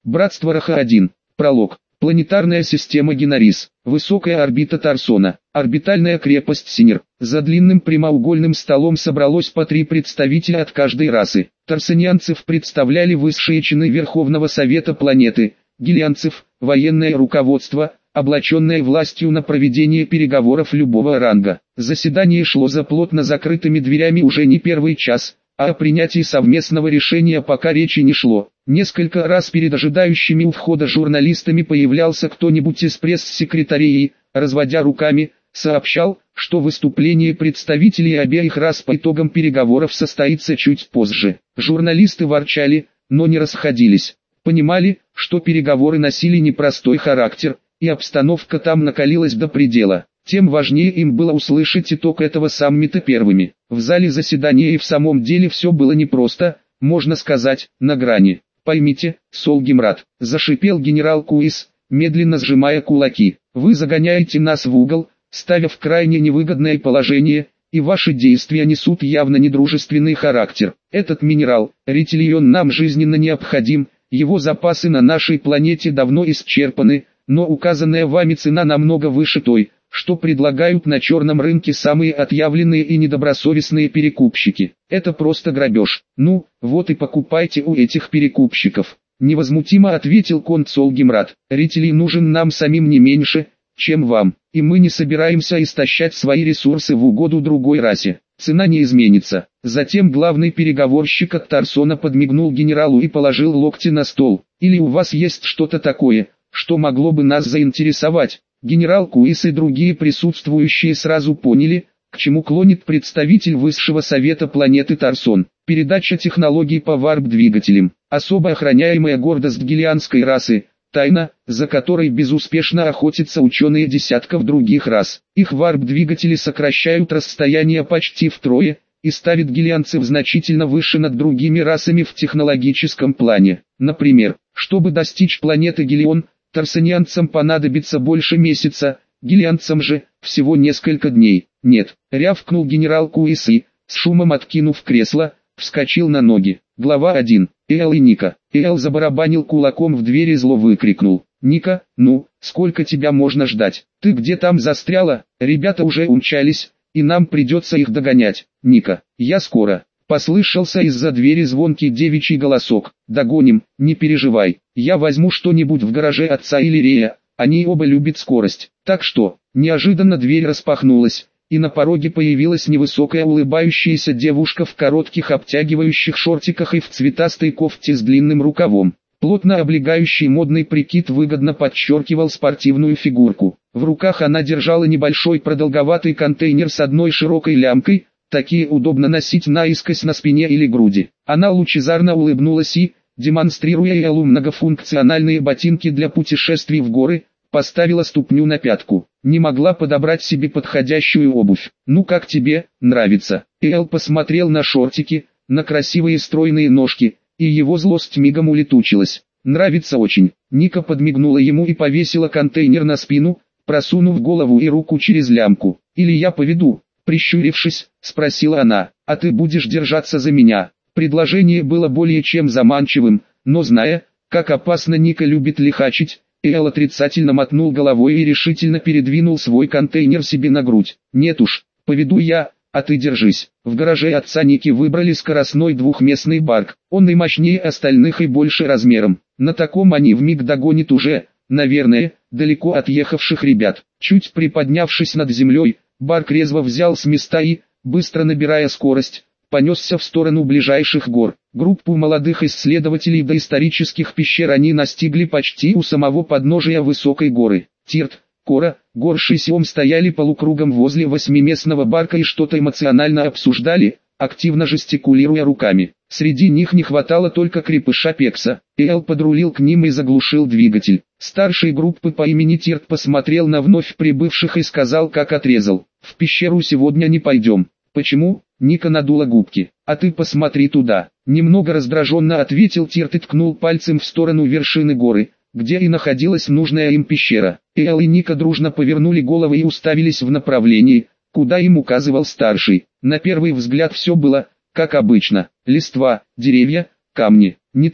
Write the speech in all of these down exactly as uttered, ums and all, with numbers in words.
Братство Раха один. Пролог. Планетарная система Генарис. Высокая орбита Тарсона. Орбитальная крепость Синер. За длинным прямоугольным столом собралось по три представителя от каждой расы. Тарсонианцев представляли высшие чины Верховного Совета планеты. Гелианцев – военное руководство, облаченное властью на проведение переговоров любого ранга. Заседание шло за плотно закрытыми дверями уже не первый час, а о принятии совместного решения пока речи не шло. Несколько раз перед ожидающими у входа журналистами появлялся кто-нибудь из пресс-секретарей и, разводя руками, сообщал, что выступление представителей обеих рас по итогам переговоров состоится чуть позже. Журналисты ворчали, но не расходились. Понимали, что переговоры носили непростой характер, и обстановка там накалилась до предела. Тем важнее им было услышать итог этого саммита первыми. В зале заседания и в самом деле все было непросто, можно сказать, на грани. «Поймите, Солгимрад», – зашипел генерал Куис, медленно сжимая кулаки, – «вы загоняете нас в угол, ставя в крайне невыгодное положение, и ваши действия несут явно недружественный характер. Этот минерал, ритилион, нам жизненно необходим, его запасы на нашей планете давно исчерпаны, но указанная вами цена намного выше той, что предлагают на черном рынке самые отъявленные и недобросовестные перекупщики. Это просто грабеж. Ну, вот и покупайте у этих перекупщиков», — невозмутимо ответил конт Солгимрад. «Ритилий нужен нам самим не меньше, чем вам, и мы не собираемся истощать свои ресурсы в угоду другой расе. Цена не изменится». Затем главный переговорщик от Тарсона подмигнул генералу и положил локти на стол. «Или у вас есть что-то такое, что могло бы нас заинтересовать?» Генерал Куис и другие присутствующие сразу поняли, к чему клонит представитель Высшего Совета планеты Тарсон. Передача технологий по варп-двигателям, особо охраняемая гордость гелианской расы, тайна, за которой безуспешно охотятся ученые десятков других рас. Их варп-двигатели сокращают расстояние почти втрое, и ставят гелианцев значительно выше над другими расами в технологическом плане. Например, чтобы достичь планеты Гелион, тарсонианцам понадобится больше месяца, гелианцам же всего несколько дней. «Нет», — рявкнул генерал Куис и, с шумом откинув кресло, вскочил на ноги. Глава один. Эл и Ника. Эл забарабанил кулаком в дверь и зло выкрикнул: «Ника, ну, сколько тебя можно ждать? Ты где там застряла? Ребята уже умчались, и нам придется их догонять». «Ника, я скоро», — послышался из-за двери звонкий девичий голосок. «Догоним, не переживай, я возьму что-нибудь в гараже отца или Рея, они оба любят скорость». Так что, неожиданно дверь распахнулась, и на пороге появилась невысокая улыбающаяся девушка в коротких обтягивающих шортиках и в цветастой кофте с длинным рукавом. Плотно облегающий модный прикид выгодно подчеркивал спортивную фигурку. В руках она держала небольшой продолговатый контейнер с одной широкой лямкой, такие удобно носить наискось на спине или груди. Она лучезарно улыбнулась и, демонстрируя Элу многофункциональные ботинки для путешествий в горы, поставила ступню на пятку. Не могла подобрать себе подходящую обувь. «Ну как тебе, нравится?» Эл посмотрел на шортики, на красивые стройные ножки, и его злость мигом улетучилась. «Нравится очень». Ника подмигнула ему и повесила контейнер на спину, просунув голову и руку через лямку. «Или я поведу?» Прищурившись, спросила она. «А ты будешь держаться за меня?» Предложение было более чем заманчивым, но зная, как опасно Ника любит лихачить, Эл отрицательно мотнул головой и решительно передвинул свой контейнер себе на грудь. «Нет уж, поведу я, а ты держись». В гараже отца Ники выбрали скоростной двухместный барк. Он и мощнее остальных и больше размером. На таком они вмиг догонят уже, наверное, далеко отъехавших ребят. Чуть приподнявшись над землей, барк резво взял с места и, быстро набирая скорость, понесся в сторону ближайших гор. Группу молодых исследователей доисторических пещер они настигли почти у самого подножия высокой горы. Тирт, Кора, Горш и Сиом стояли полукругом возле восьмиместного барка и что-то эмоционально обсуждали, активно жестикулируя руками. Среди них не хватало только крепыша Пекса. Эл подрулил к ним и заглушил двигатель. Старший группы по имени Тирт посмотрел на вновь прибывших и сказал, как отрезал: «В пещеру сегодня не пойдем». «Почему?» Ника надула губки. «А ты посмотри туда». Немного раздраженно ответил Тирт и ткнул пальцем в сторону вершины горы, где и находилась нужная им пещера. Эл и Ника дружно повернули головы и уставились в направлении, куда им указывал старший. На первый взгляд все было, как обычно: листва, деревья, камни. Не так,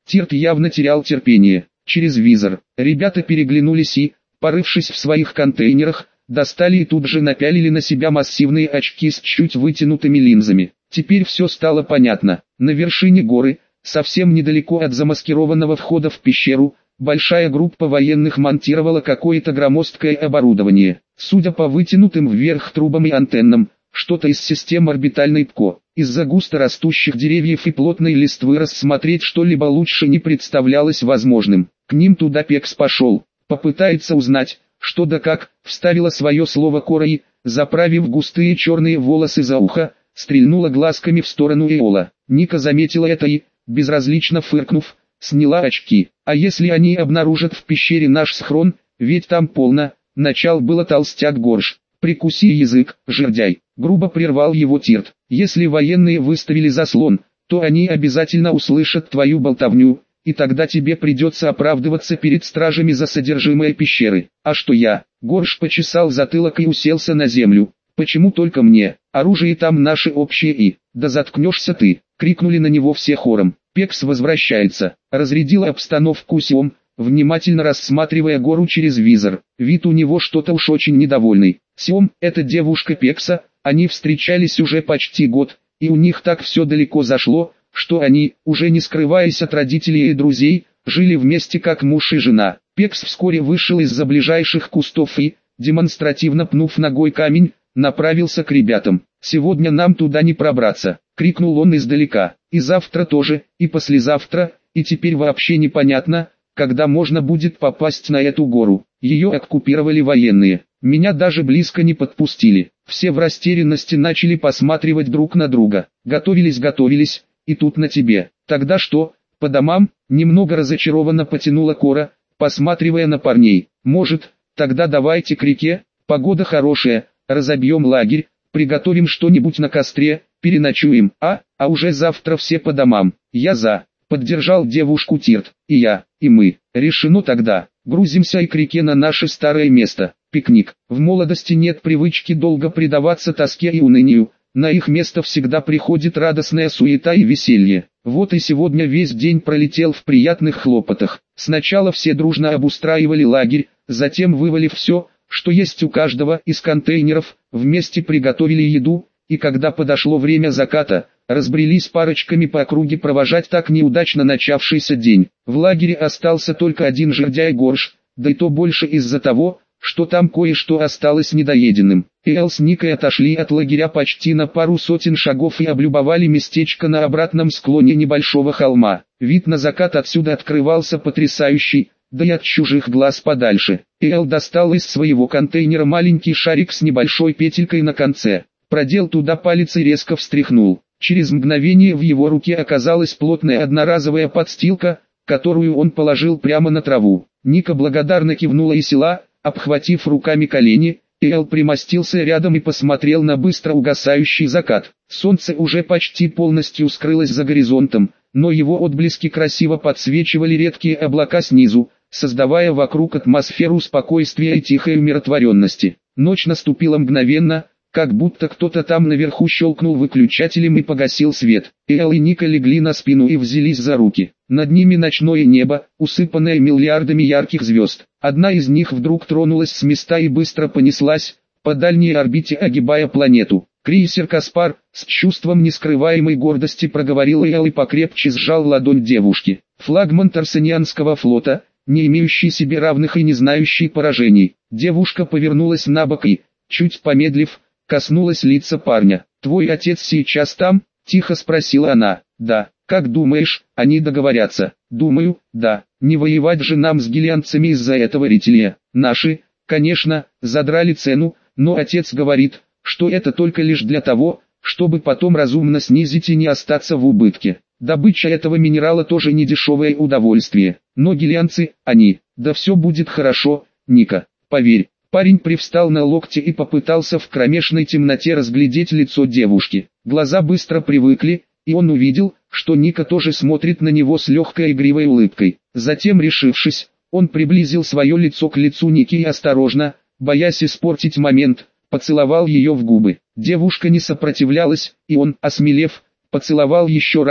Тирт явно терял терпение. Через визор. Ребята переглянулись и, порывшись в своих контейнерах, достали и тут же напялили на себя массивные очки с чуть вытянутыми линзами. Теперь все стало понятно. На вершине горы, совсем недалеко от замаскированного входа в пещеру, большая группа военных монтировала какое-то громоздкое оборудование. Судя по вытянутым вверх трубам и антеннам, что-то из систем орбитальной ПКО. Из-за густо растущих деревьев и плотной листвы рассмотреть что-либо лучше не представлялось возможным. К ним туда Пекс пошел. Попытается узнать, что да как, вставила свое слово Кора и, заправив густые черные волосы за ухо, стрельнула глазками в сторону Эола. Ника заметила это и, безразлично фыркнув, сняла очки. А если они обнаружат в пещере наш схрон, ведь там полно, начал было толстяк Горш. Прикуси язык, жердяй, грубо прервал его Тирт. Если военные выставили заслон, то они обязательно услышат твою болтовню, и тогда тебе придется оправдываться перед стражами за содержимое пещеры. А что я? Горш почесал затылок и уселся на землю. Почему только мне? Оружие там наше общее и... Да заткнешься ты! Крикнули на него все хором. Пекс возвращается. Разрядила обстановку Сиом, внимательно рассматривая гору через визор. Вид у него что-то уж очень недовольный. Сиом, это девушка Пекса, они встречались уже почти год, и у них так все далеко зашло, что они, уже не скрываясь от родителей и друзей, жили вместе как муж и жена. Пекс вскоре вышел из-за ближайших кустов и, демонстративно пнув ногой камень, направился к ребятам. «Сегодня нам туда не пробраться», — крикнул он издалека. «И завтра тоже, и послезавтра, и теперь вообще непонятно, когда можно будет попасть на эту гору. Ее оккупировали военные. Меня даже близко не подпустили. Все в растерянности начали посматривать друг на друга. Готовились, готовились, и тут на тебе. Тогда что, по домам?» Немного разочарованно потянула Кора, посматривая на парней. «Может, тогда давайте к реке, погода хорошая, разобьем лагерь, приготовим что-нибудь на костре, переночуем, а, а уже завтра все по домам. Я за». Поддержал девушку Тирт. «И я, и мы. Решено тогда. Грузимся и к реке на наше старое место. Пикник. В молодости нет привычки долго предаваться тоске и унынию. На их место всегда приходит радостная суета и веселье. Вот и сегодня весь день пролетел в приятных хлопотах. Сначала все дружно обустраивали лагерь, затем, вывалив все, что есть у каждого из контейнеров, вместе приготовили еду, и когда подошло время заката, разбрелись парочками по округе провожать так неудачно начавшийся день. В лагере остался только один жердяй Горш, да и то больше из-за того, что там кое-что осталось недоеденным. Эл с Никой отошли от лагеря почти на пару сотен шагов и облюбовали местечко на обратном склоне небольшого холма. Вид на закат отсюда открывался потрясающий, да и от чужих глаз подальше. Эл достал из своего контейнера маленький шарик с небольшой петелькой на конце. Продел туда палец и резко встряхнул. Через мгновение в его руке оказалась плотная одноразовая подстилка, которую он положил прямо на траву. Ника благодарно кивнула и села, обхватив руками колени. Эл примостился рядом и посмотрел на быстро угасающий закат. Солнце уже почти полностью скрылось за горизонтом, но его отблески красиво подсвечивали редкие облака снизу, создавая вокруг атмосферу спокойствия и тихой умиротворенности. Ночь наступила мгновенно, как будто кто-то там наверху щелкнул выключателем и погасил свет. Эл и Ника легли на спину и взялись за руки. Над ними ночное небо, усыпанное миллиардами ярких звезд. Одна из них вдруг тронулась с места и быстро понеслась, по дальней орбите огибая планету. «Крейсер Каспар», с чувством нескрываемой гордости проговорил Эл и покрепче сжал ладонь девушки. Флагман Тарсанианского флота, не имеющий себе равных и не знающий поражений. Девушка повернулась на бок и, чуть помедлив, коснулась лица парня. «Твой отец сейчас там?» – тихо спросила она. «Да. Как думаешь, они договорятся?» «Думаю, да. Не воевать же нам с гелианцами из-за этого рителия. Наши, конечно, задрали цену, но отец говорит, что это только лишь для того, чтобы потом разумно снизить и не остаться в убытке. Добыча этого минерала тоже не дешевое удовольствие. Но гелианцы, они, да все будет хорошо, Ника, поверь». Парень привстал на локте и попытался в кромешной темноте разглядеть лицо девушки. Глаза быстро привыкли, и он увидел, что Ника тоже смотрит на него с легкой игривой улыбкой. Затем, решившись, он приблизил свое лицо к лицу Ники и осторожно, боясь испортить момент, поцеловал ее в губы. Девушка не сопротивлялась, и он, осмелев, поцеловал еще раз,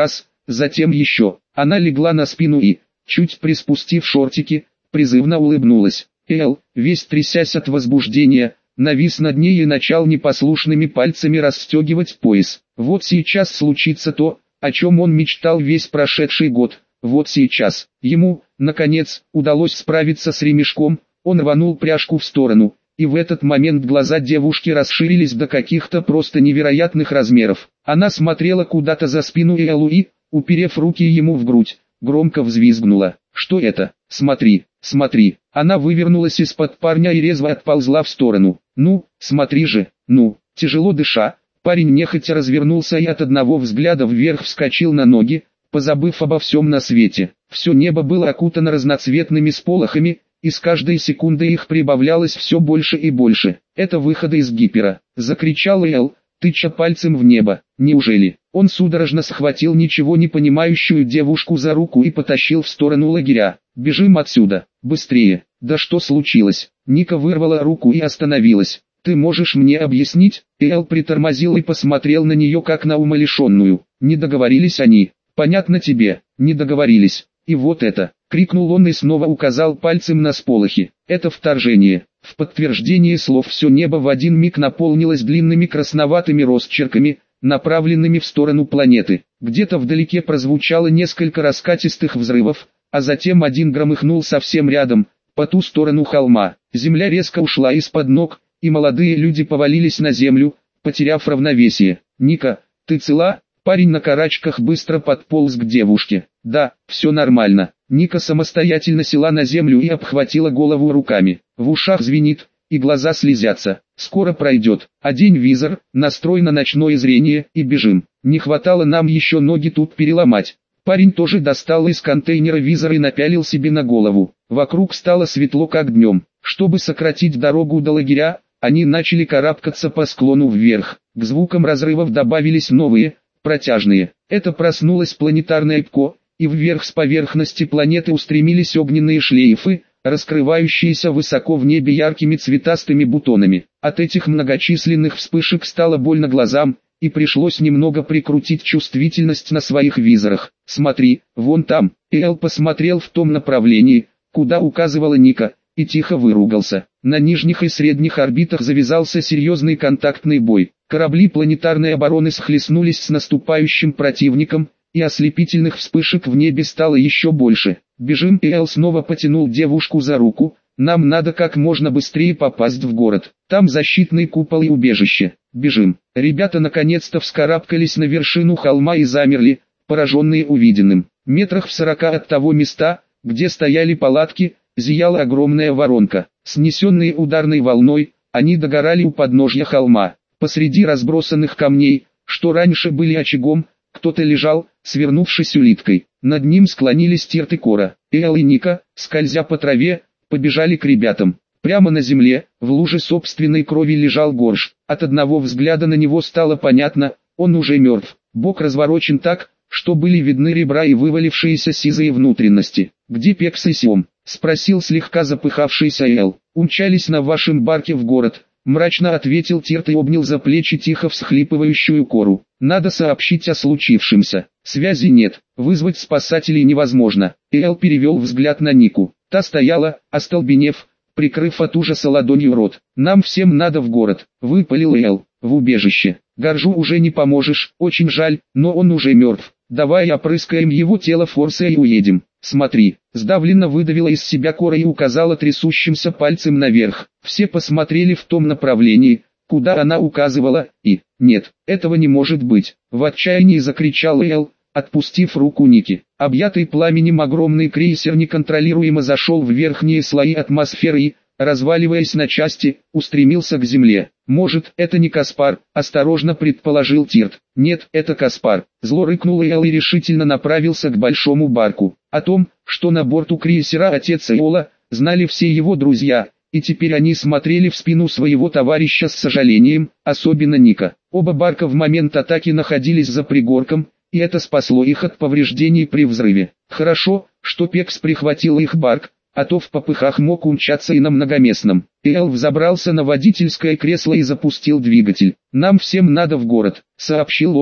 затем еще. Она легла на спину и, чуть приспустив шортики, призывно улыбнулась. Эл, весь трясясь от возбуждения, навис над ней и начал непослушными пальцами расстегивать пояс. Вот сейчас случится то, о чем он мечтал весь прошедший год. Вот сейчас. Ему, наконец, удалось справиться с ремешком, он рванул пряжку в сторону, и в этот момент глаза девушки расширились до каких-то просто невероятных размеров. Она смотрела куда-то за спину Эллу и, уперев руки ему в грудь, громко взвизгнула. «Что это? Смотри, смотри!» Она вывернулась из-под парня и резво отползла в сторону. «Ну, смотри же, ну!» Тяжело дыша, парень нехотя развернулся и от одного взгляда вверх вскочил на ноги, позабыв обо всем на свете. Все небо было окутано разноцветными сполохами, и с каждой секундой их прибавлялось все больше и больше. «Это выходы из гипера!» — закричал Эл, тыча пальцем в небо. «Неужели?» Он судорожно схватил ничего не понимающую девушку за руку и потащил в сторону лагеря. «Бежим отсюда! Быстрее!» «Да что случилось?» Ника вырвала руку и остановилась. «Ты можешь мне объяснить?» Эл притормозил и посмотрел на нее как на умалишенную. Не договорились они. «Понятно тебе, не договорились. И вот это!» — крикнул он и снова указал пальцем на сполохи. «Это вторжение!» В подтверждение слов все небо в один миг наполнилось длинными красноватыми росчерками, направленными в сторону планеты. Где-то вдалеке прозвучало несколько раскатистых взрывов, а затем один громыхнул совсем рядом, по ту сторону холма. Земля резко ушла из-под ног, и молодые люди повалились на землю, потеряв равновесие. «Ника, ты цела?» Парень на карачках быстро подполз к девушке. «Да, все нормально». Ника самостоятельно села на землю и обхватила голову руками. В ушах звенит, и глаза слезятся. «Скоро пройдет. Одень визор, настрой на ночное зрение и бежим. Не хватало нам еще ноги тут переломать». Парень тоже достал из контейнера визор и напялил себе на голову. Вокруг стало светло как днем. Чтобы сократить дорогу до лагеря, они начали карабкаться по склону вверх. К звукам разрывов добавились новые, протяжные. Это проснулась планетарная ПКО, и вверх с поверхности планеты устремились огненные шлейфы, раскрывающиеся высоко в небе яркими цветастыми бутонами. От этих многочисленных вспышек стало больно глазам, и пришлось немного прикрутить чувствительность на своих визорах. «Смотри, вон там!» Эл посмотрел в том направлении, куда указывала Ника, и тихо выругался. На нижних и средних орбитах завязался серьезный контактный бой. Корабли планетарной обороны схлестнулись с наступающим противником, и ослепительных вспышек в небе стало еще больше. «Бежим!» Эл снова потянул девушку за руку. «Нам надо как можно быстрее попасть в город. Там защитный купол и убежище. Бежим!» Ребята наконец-то вскарабкались на вершину холма и замерли, пораженные увиденным. Метрах в сорока от того места, где стояли палатки, зияла огромная воронка. Снесенные ударной волной, они догорали у подножья холма. Посреди разбросанных камней, что раньше были очагом, кто-то лежал, свернувшись улиткой. Над ним склонились Тирт и Кора. Эл и Ника, скользя по траве, побежали к ребятам. Прямо на земле, в луже собственной крови лежал Горш. От одного взгляда на него стало понятно, он уже мертв. Бок разворочен так, что были видны ребра и вывалившиеся сизые внутренности. «Где Пекс и Сиом?» — спросил слегка запыхавшийся Эл. «Умчались на вашем барке в город», — мрачно ответил Тирт и обнял за плечи тихо всхлипывающую Кору. «Надо сообщить о случившемся. Связи нет, вызвать спасателей невозможно». Эл перевел взгляд на Нику. Та стояла, остолбенев, прикрыв от ужаса ладонью рот. «Нам всем надо в город», — выпалил Эл. «В убежище. Горжу уже не поможешь, очень жаль, но он уже мертв. Давай опрыскаем его тело форсой и уедем. Смотри». Сдавленно выдавила из себя Кора и указала трясущимся пальцем наверх. Все посмотрели в том направлении, куда она указывала, и «Нет, этого не может быть!» В отчаянии закричал Эл, отпустив руку Ники. Объятый пламенем огромный крейсер неконтролируемо зашел в верхние слои атмосферы и, разваливаясь на части, устремился к земле. «Может, это не Каспар?» – осторожно предположил Тирт. «Нет, это Каспар», – зло рыкнул Эл и решительно направился к большому барку. О том, что на борту крейсера отец Эола, знали все его друзья, и теперь они смотрели в спину своего товарища с сожалением, особенно Ника. Оба барка в момент атаки находились за пригорком, и это спасло их от повреждений при взрыве. Хорошо, что Пекс прихватил их барк, а то в попыхах мог умчаться и на многоместном. Эл взобрался на водительское кресло и запустил двигатель. «Нам всем надо в город», — сообщил он,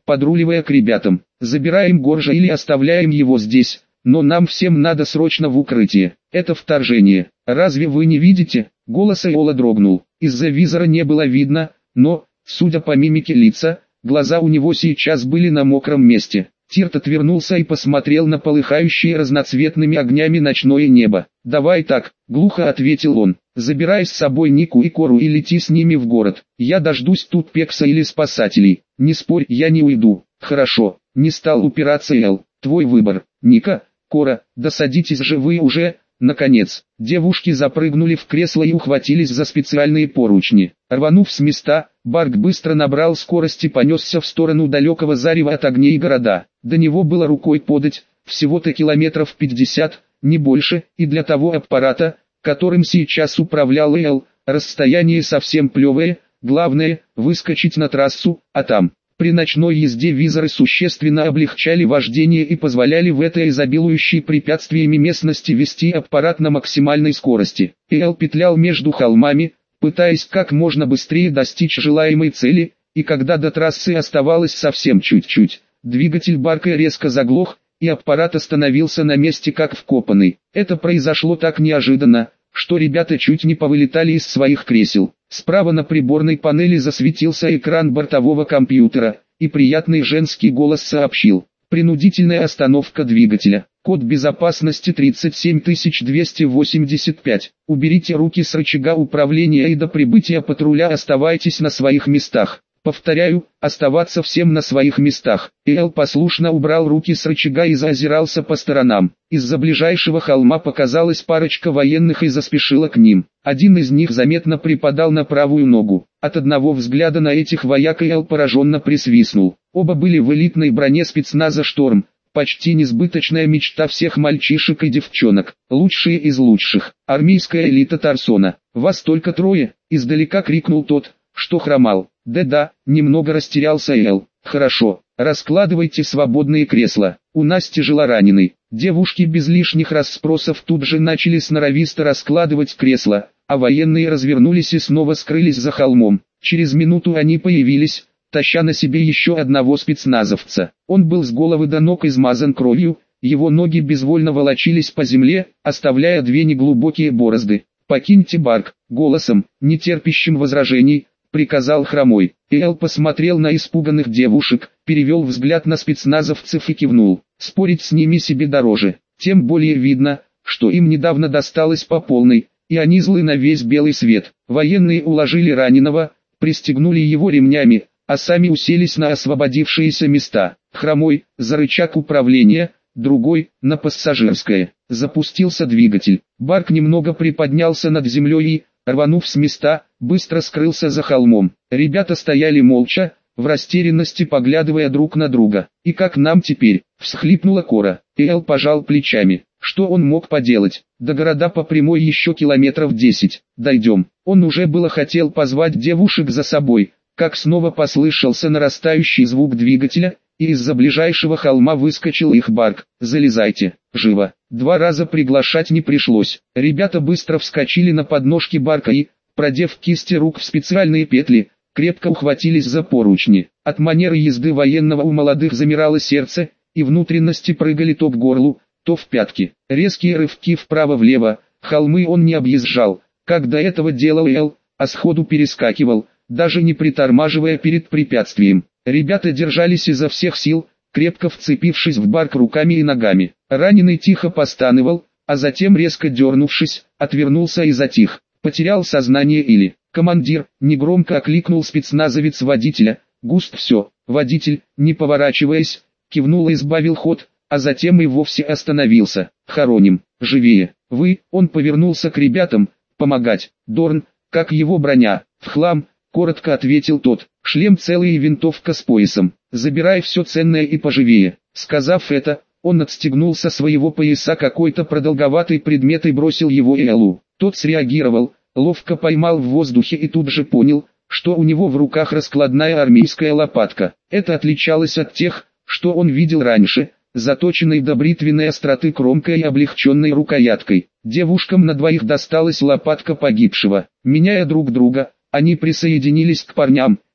подруливая к ребятам. «Забираем Горжа или оставляем его здесь, но нам всем надо срочно в укрытие. Это вторжение. Разве вы не видите?» Голос Эола дрогнул. Из-за визора не было видно, но, судя по мимике лица, глаза у него сейчас были на мокром месте. Тирт отвернулся и посмотрел на полыхающее разноцветными огнями ночное небо. «Давай так», — глухо ответил он. «Забирай с собой Нику и Кору и лети с ними в город. Я дождусь тут Пекса или спасателей. Не спорь, я не уйду». «Хорошо», — не стал упираться Эл. «Твой выбор. Ника, Кора, да садитесь же вы уже». Наконец, девушки запрыгнули в кресло и ухватились за специальные поручни. Рванув с места, Барк быстро набрал скорость и понесся в сторону далекого зарева от огней города. До него было рукой подать, всего-то километров пятьдесят, не больше, и для того аппарата, которым сейчас управлял Эл, расстояние совсем плевое, главное, выскочить на трассу, а там... При ночной езде визоры существенно облегчали вождение и позволяли в этой изобилующей препятствиями местности вести аппарат на максимальной скорости. Эл петлял между холмами, пытаясь как можно быстрее достичь желаемой цели, и когда до трассы оставалось совсем чуть-чуть, двигатель Барка резко заглох, и аппарат остановился на месте как вкопанный. Это произошло так неожиданно, что ребята чуть не повылетали из своих кресел. Справа на приборной панели засветился экран бортового компьютера, и приятный женский голос сообщил: «Принудительная остановка двигателя. Код безопасности тридцать семь тысяч двести восемьдесят пять. Уберите руки с рычага управления и до прибытия патруля оставайтесь на своих местах». Повторяю, оставаться всем на своих местах. Эл послушно убрал руки с рычага и заозирался по сторонам. Из-за ближайшего холма показалась парочка военных и заспешила к ним. Один из них заметно припадал на правую ногу. От одного взгляда на этих вояк Эл пораженно присвистнул. Оба были в элитной броне спецназа «Шторм». Почти несбыточная мечта всех мальчишек и девчонок. Лучшие из лучших. Армейская элита Тарсона. «Вас только трое?» — издалека крикнул тот, что хромал. «Да-да», немного растерялся Эл. «Хорошо, раскладывайте свободные кресла. У нас тяжелораненый». Девушки без лишних расспросов тут же начали сноровисто раскладывать кресла, а военные развернулись и снова скрылись за холмом. Через минуту они появились, таща на себе еще одного спецназовца. Он был с головы до ног измазан кровью, его ноги безвольно волочились по земле, оставляя две неглубокие борозды. «Покиньте Барк», голосом, не терпящим возражений, приказал Хромой. Эл посмотрел на испуганных девушек, перевел взгляд на спецназовцев и кивнул. Спорить с ними себе дороже. Тем более видно, что им недавно досталось по полной, и они злы на весь белый свет. Военные уложили раненого, пристегнули его ремнями, а сами уселись на освободившиеся места. Хромой, за рычаг управления, другой, на пассажирское. Запустился двигатель. Барк немного приподнялся над землей и, рванув с места, быстро скрылся за холмом. Ребята стояли молча, в растерянности поглядывая друг на друга. «И как нам теперь?» — всхлипнула Кора. Эл пожал плечами. Что он мог поделать? До города по прямой еще километров десять. Дойдем. Он уже было хотел позвать девушек за собой, как снова послышался нарастающий звук двигателя, и из-за ближайшего холма выскочил их Барк. «Залезайте, живо!» Два раза приглашать не пришлось. Ребята быстро вскочили на подножки Барка и, продев кисти рук в специальные петли, крепко ухватились за поручни. От манеры езды военного у молодых замирало сердце, и внутренности прыгали то к горлу, то в пятки. Резкие рывки вправо-влево, холмы он не объезжал, как до этого делал Эл, а сходу перескакивал, даже не притормаживая перед препятствием. Ребята держались изо всех сил, крепко вцепившись в Барк руками и ногами. Раненый тихо постановал, а затем, резко дернувшись, отвернулся и затих. Потерял сознание или... Командир негромко окликнул спецназовец водителя. Густ все. Водитель, не поворачиваясь, кивнул и избавил ход, а затем и вовсе остановился. «Хороним, живее!» «Вы...» Он повернулся к ребятам. «Помогать!» «Дорн, как его броня?» «В хлам!» Коротко ответил тот. «Шлем целый и винтовка с поясом. Забирай все ценное и поживее». Сказав это, он отстегнул со своего пояса какой-то продолговатый предмет и бросил его Элу. Тот среагировал, ловко поймал в воздухе и тут же понял, что у него в руках раскладная армейская лопатка. Это отличалось от тех, что он видел раньше, заточенной до бритвенной остроты кромкой и облегченной рукояткой. Девушкам на двоих досталась лопатка погибшего. Меняя друг друга, они присоединились к парням,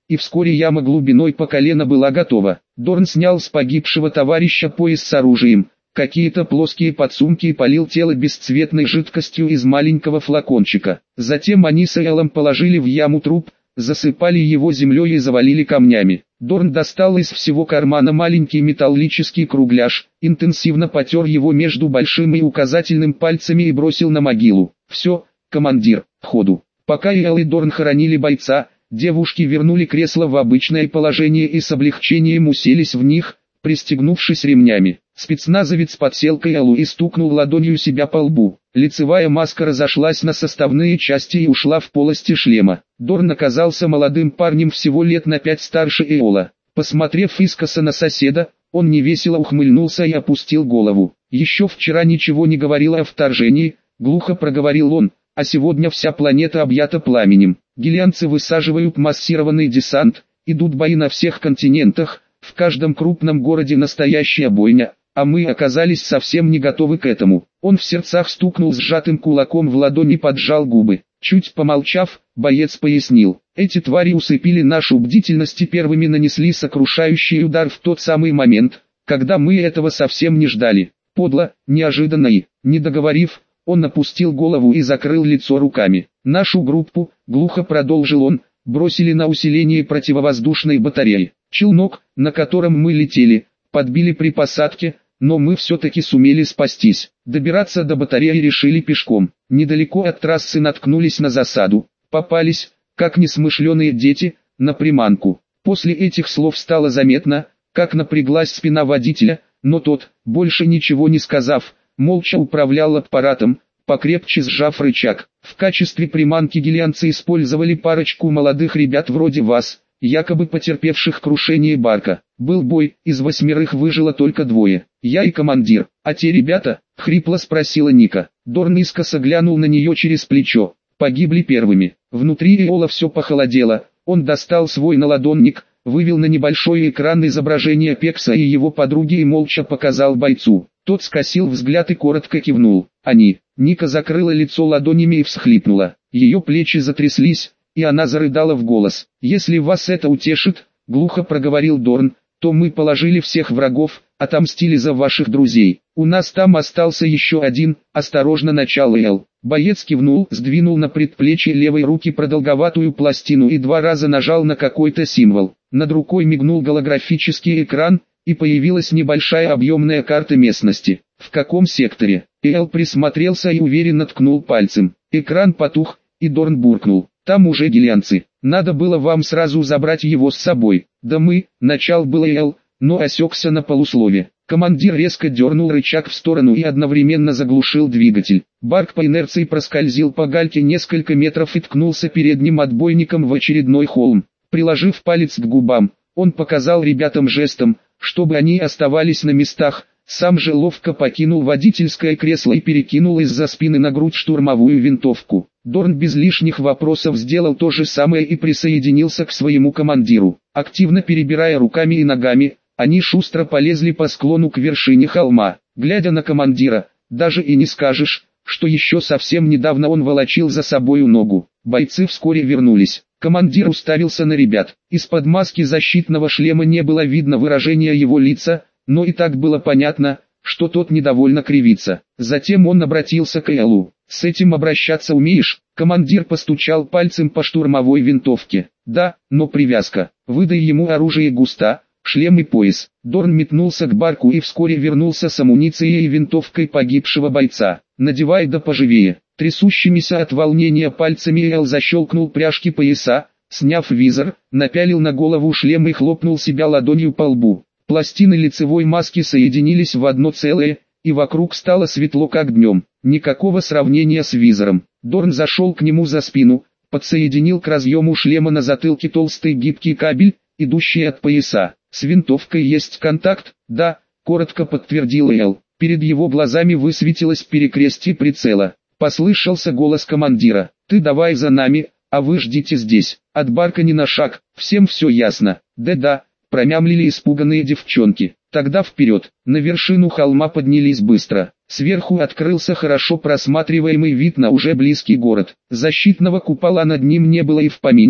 и вскоре яма глубиной по колено была готова. Дорн снял с погибшего товарища пояс с оружием, какие-то плоские подсумки и полил тело бесцветной жидкостью из маленького флакончика. Затем они с Эллом положили в яму труп, засыпали его землей и завалили камнями. Дорн достал из всего кармана маленький металлический кругляш, интенсивно потер его между большим и указательным пальцами и бросил на могилу. «Все, командир, ходу». Пока Эл и Дорн хоронили бойца, девушки вернули кресло в обычное положение и с облегчением уселись в них, пристегнувшись ремнями. Спецназовец подсел к Эллу и стукнул ладонью себя по лбу. Лицевая маска разошлась на составные части и ушла в полости шлема. Дорн оказался молодым парнем всего лет на пять старше Элла. Посмотрев искоса на соседа, он невесело ухмыльнулся и опустил голову. «Еще вчера ничего не говорило о вторжении», — глухо проговорил он, — «а сегодня вся планета объята пламенем. Гелианцы высаживают массированный десант, идут бои на всех континентах, в каждом крупном городе настоящая бойня, а мы оказались совсем не готовы к этому». Он в сердцах стукнул сжатым кулаком в ладони и поджал губы. Чуть помолчав, боец пояснил: «Эти твари усыпили нашу бдительность и первыми нанесли сокрушающий удар в тот самый момент, когда мы этого совсем не ждали. Подло, неожиданно и, не договорив, он опустил голову и закрыл лицо руками. Нашу группу, глухо продолжил он, бросили на усиление противовоздушной батареи. Челнок, на котором мы летели, подбили при посадке, но мы все-таки сумели спастись. Добираться до батареи решили пешком. Недалеко от трассы наткнулись на засаду, попались, как несмышленые дети, на приманку. После этих слов стало заметно, как напряглась спина водителя, но тот, больше ничего не сказав, молча управлял аппаратом, покрепче сжав рычаг. В качестве приманки гелианцы использовали парочку молодых ребят вроде вас, якобы потерпевших крушение барка. Был бой, из восьмерых выжило только двое, я и командир. А те ребята, хрипло спросила Ника. Дорн искоса глянул на нее через плечо. Погибли первыми. Внутри Эола все похолодело, он достал свой наладонник, вывел на небольшой экран изображение Пекса и его подруги и молча показал бойцу. Тот скосил взгляд и коротко кивнул. Они. Ника закрыла лицо ладонями и всхлипнула. Ее плечи затряслись, и она зарыдала в голос. «Если вас это утешит, — глухо проговорил Дорн, — то мы положили всех врагов, отомстили за ваших друзей. У нас там остался еще один, — осторожно начал Эл». Боец кивнул, сдвинул на предплечье левой руки продолговатую пластину и два раза нажал на какой-то символ. Над рукой мигнул голографический экран, и появилась небольшая объемная карта местности. В каком секторе? Эл присмотрелся и уверенно ткнул пальцем. Экран потух, и Дорн буркнул: «Там уже гелианцы. Надо было вам сразу забрать его с собой». «Да мы», — начал было Эл, но осекся на полуслове. Командир резко дернул рычаг в сторону и одновременно заглушил двигатель. Барк по инерции проскользил по гальке несколько метров и ткнулся передним отбойником в очередной холм. Приложив палец к губам, он показал ребятам жестом, чтобы они оставались на местах, сам же ловко покинул водительское кресло и перекинул из-за спины на грудь штурмовую винтовку. Дорн без лишних вопросов сделал то же самое и присоединился к своему командиру. Активно перебирая руками и ногами, они шустро полезли по склону к вершине холма. Глядя на командира, даже и не скажешь, что еще совсем недавно он волочил за собою ногу. Бойцы вскоре вернулись. Командир уставился на ребят. Из-под маски защитного шлема не было видно выражения его лица, но и так было понятно, что тот недовольно кривится. Затем он обратился к Эллу. «С этим обращаться умеешь?» Командир постучал пальцем по штурмовой винтовке. «Да, но привязка. Выдай ему оружие густа, шлем и пояс». Дорн метнулся к барку и вскоре вернулся с амуницией и винтовкой погибшего бойца. «Надевай да поживее». Трясущимися от волнения пальцами Эл защелкнул пряжки пояса, сняв визор, напялил на голову шлем и хлопнул себя ладонью по лбу. Пластины лицевой маски соединились в одно целое, и вокруг стало светло как днем. Никакого сравнения с визором. Дорн зашел к нему за спину, подсоединил к разъему шлема на затылке толстый гибкий кабель, идущий от пояса. «С винтовкой есть контакт?» «Да», — коротко подтвердил Эл. Перед его глазами высветилось перекрестие прицела. Послышался голос командира: «Ты давай за нами, а вы ждите здесь. От барка ни на шаг, всем все ясно». «Да-да», — промямлили испуганные девчонки. «Тогда вперед». На вершину холма поднялись быстро. Сверху открылся хорошо просматриваемый вид на уже близкий город. Защитного купола над ним не было и в помине,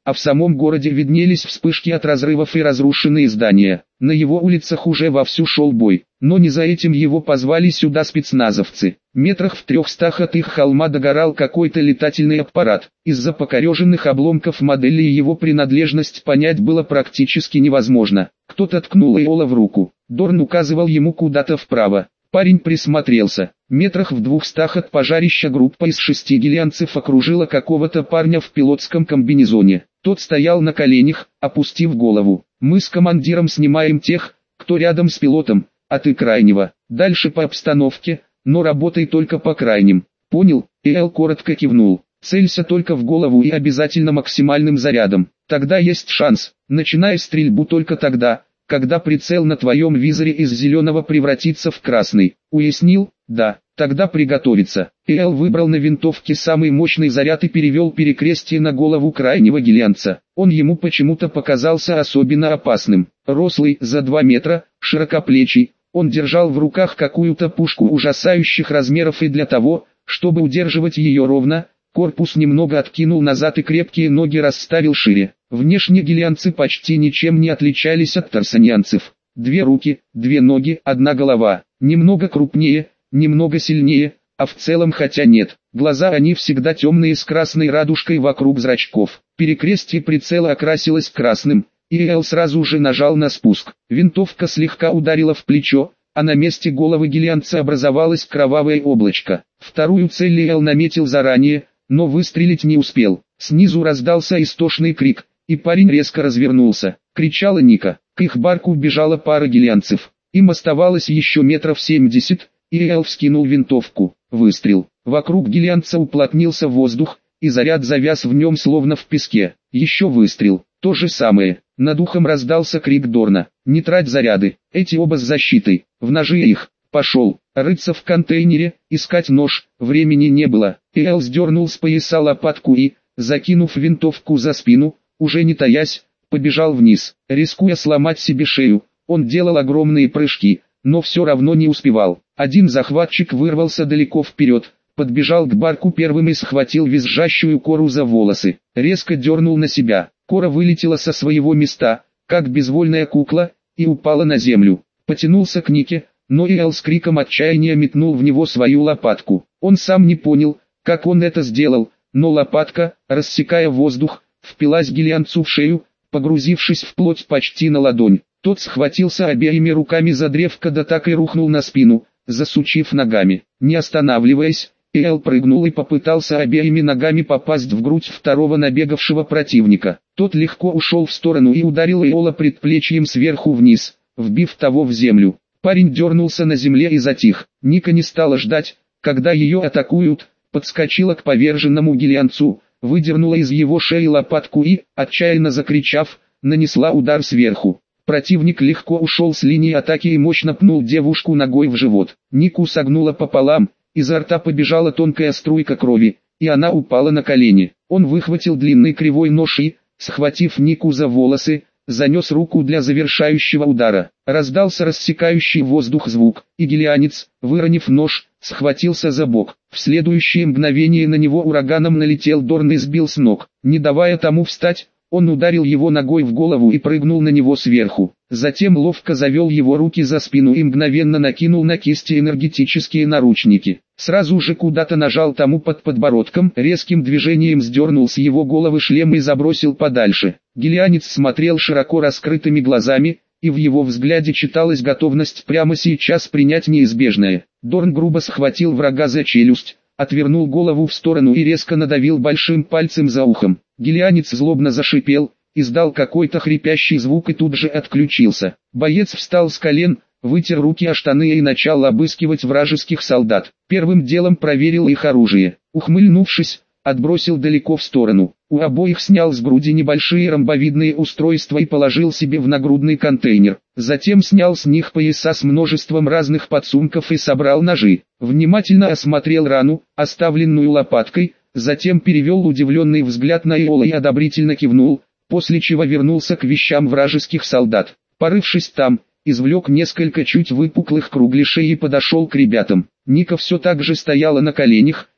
а в самом городе виднелись вспышки от разрывов и разрушенные здания. На его улицах уже вовсю шел бой, но не за этим его позвали сюда спецназовцы. Метрах в трехстах от их холма догорал какой-то летательный аппарат. Из-за покореженных обломков модели его принадлежность понять было практически невозможно. Кто-то ткнул Эола в руку. Дорн указывал ему куда-то вправо. Парень присмотрелся. Метрах в двухстах от пожарища группа из шести гелианцев окружила какого-то парня в пилотском комбинезоне. Тот стоял на коленях, опустив голову. «Мы с командиром снимаем тех, кто рядом с пилотом, а ты крайнего. Дальше по обстановке, но работай только по крайним». «Понял?» Эл коротко кивнул. «Целься только в голову и обязательно максимальным зарядом. Тогда есть шанс. Начинай стрельбу только тогда, когда прицел на твоем визоре из зеленого превратится в красный. Уяснил?» «Да, тогда приготовиться». Эл выбрал на винтовке самый мощный заряд и перевел перекрестие на голову крайнего гелианца. Он ему почему-то показался особенно опасным. Рослый, за два метра, широкоплечий, он держал в руках какую-то пушку ужасающих размеров и для того, чтобы удерживать ее ровно, корпус немного откинул назад и крепкие ноги расставил шире. Внешне гелианцы почти ничем не отличались от тарсанианцев. Две руки, две ноги, одна голова. Немного крупнее, немного сильнее, а в целом хотя нет. Глаза они всегда темные с красной радужкой вокруг зрачков. Перекрестие прицела окрасилось красным, и Эл сразу же нажал на спуск. Винтовка слегка ударила в плечо, а на месте головы гелианца образовалось кровавое облачко. Вторую цель Эл наметил заранее, но выстрелить не успел. Снизу раздался истошный крик, и парень резко развернулся. Кричала Ника. К их барку бежала пара гелианцев. Им оставалось еще метров семьдесят, и Эл вскинул винтовку. Выстрел. Вокруг гелианца уплотнился воздух, и заряд завяз в нем словно в песке. Еще выстрел. То же самое. Над ухом раздался крик Дорна. «Не трать заряды, эти оба с защитой. В ножи их. Пошел». Рыться в контейнере, искать нож, времени не было. Эл сдернул с пояса лопатку и, закинув винтовку за спину, уже не таясь, побежал вниз. Рискуя сломать себе шею, он делал огромные прыжки, но все равно не успевал. Один захватчик вырвался далеко вперед, подбежал к барку первым и схватил визжащую Кору за волосы. Резко дернул на себя. Кора вылетела со своего места, как безвольная кукла, и упала на землю. Потянулся к Нике, но Эл с криком отчаяния метнул в него свою лопатку. Он сам не понял, как он это сделал, но лопатка, рассекая воздух, впилась гелианцу в шею, погрузившись в плоть почти на ладонь. Тот схватился обеими руками за древко да так и рухнул на спину, засучив ногами. Не останавливаясь, Эл прыгнул и попытался обеими ногами попасть в грудь второго набегавшего противника. Тот легко ушел в сторону и ударил Эола предплечьем сверху вниз, вбив того в землю. Парень дернулся на земле и затих. Ника не стала ждать, когда ее атакуют, подскочила к поверженному гелианцу, выдернула из его шеи лопатку и, отчаянно закричав, нанесла удар сверху. Противник легко ушел с линии атаки и мощно пнул девушку ногой в живот. Нику согнула пополам, изо рта побежала тонкая струйка крови, и она упала на колени. Он выхватил длинный кривой нож и, схватив Нику за волосы, занес руку для завершающего удара. Раздался рассекающий воздух звук, и гелианец, выронив нож, схватился за бок. В следующее мгновение на него ураганом налетел Дорн и сбил с ног. Не давая тому встать, он ударил его ногой в голову и прыгнул на него сверху. Затем ловко завел его руки за спину и мгновенно накинул на кисти энергетические наручники. Сразу же куда-то нажал тому под подбородком, резким движением сдернул с его головы шлем и забросил подальше. Гелианец смотрел широко раскрытыми глазами, и в его взгляде читалась готовность прямо сейчас принять неизбежное. Дорн грубо схватил врага за челюсть, отвернул голову в сторону и резко надавил большим пальцем за ухом. Гелианец злобно зашипел, издал какой-то хрипящий звук и тут же отключился. Боец встал с колен, вытер руки о штаны и начал обыскивать вражеских солдат. Первым делом проверил их оружие. Ухмыльнувшись, отбросил далеко в сторону. У обоих снял с груди небольшие ромбовидные устройства и положил себе в нагрудный контейнер. Затем снял с них пояса с множеством разных подсумков и собрал ножи. Внимательно осмотрел рану, оставленную лопаткой, затем перевел удивленный взгляд на Эола и одобрительно кивнул, после чего вернулся к вещам вражеских солдат. Порывшись там, извлек несколько чуть выпуклых кругляшей и подошел к ребятам. Ника все так же стояла на коленях,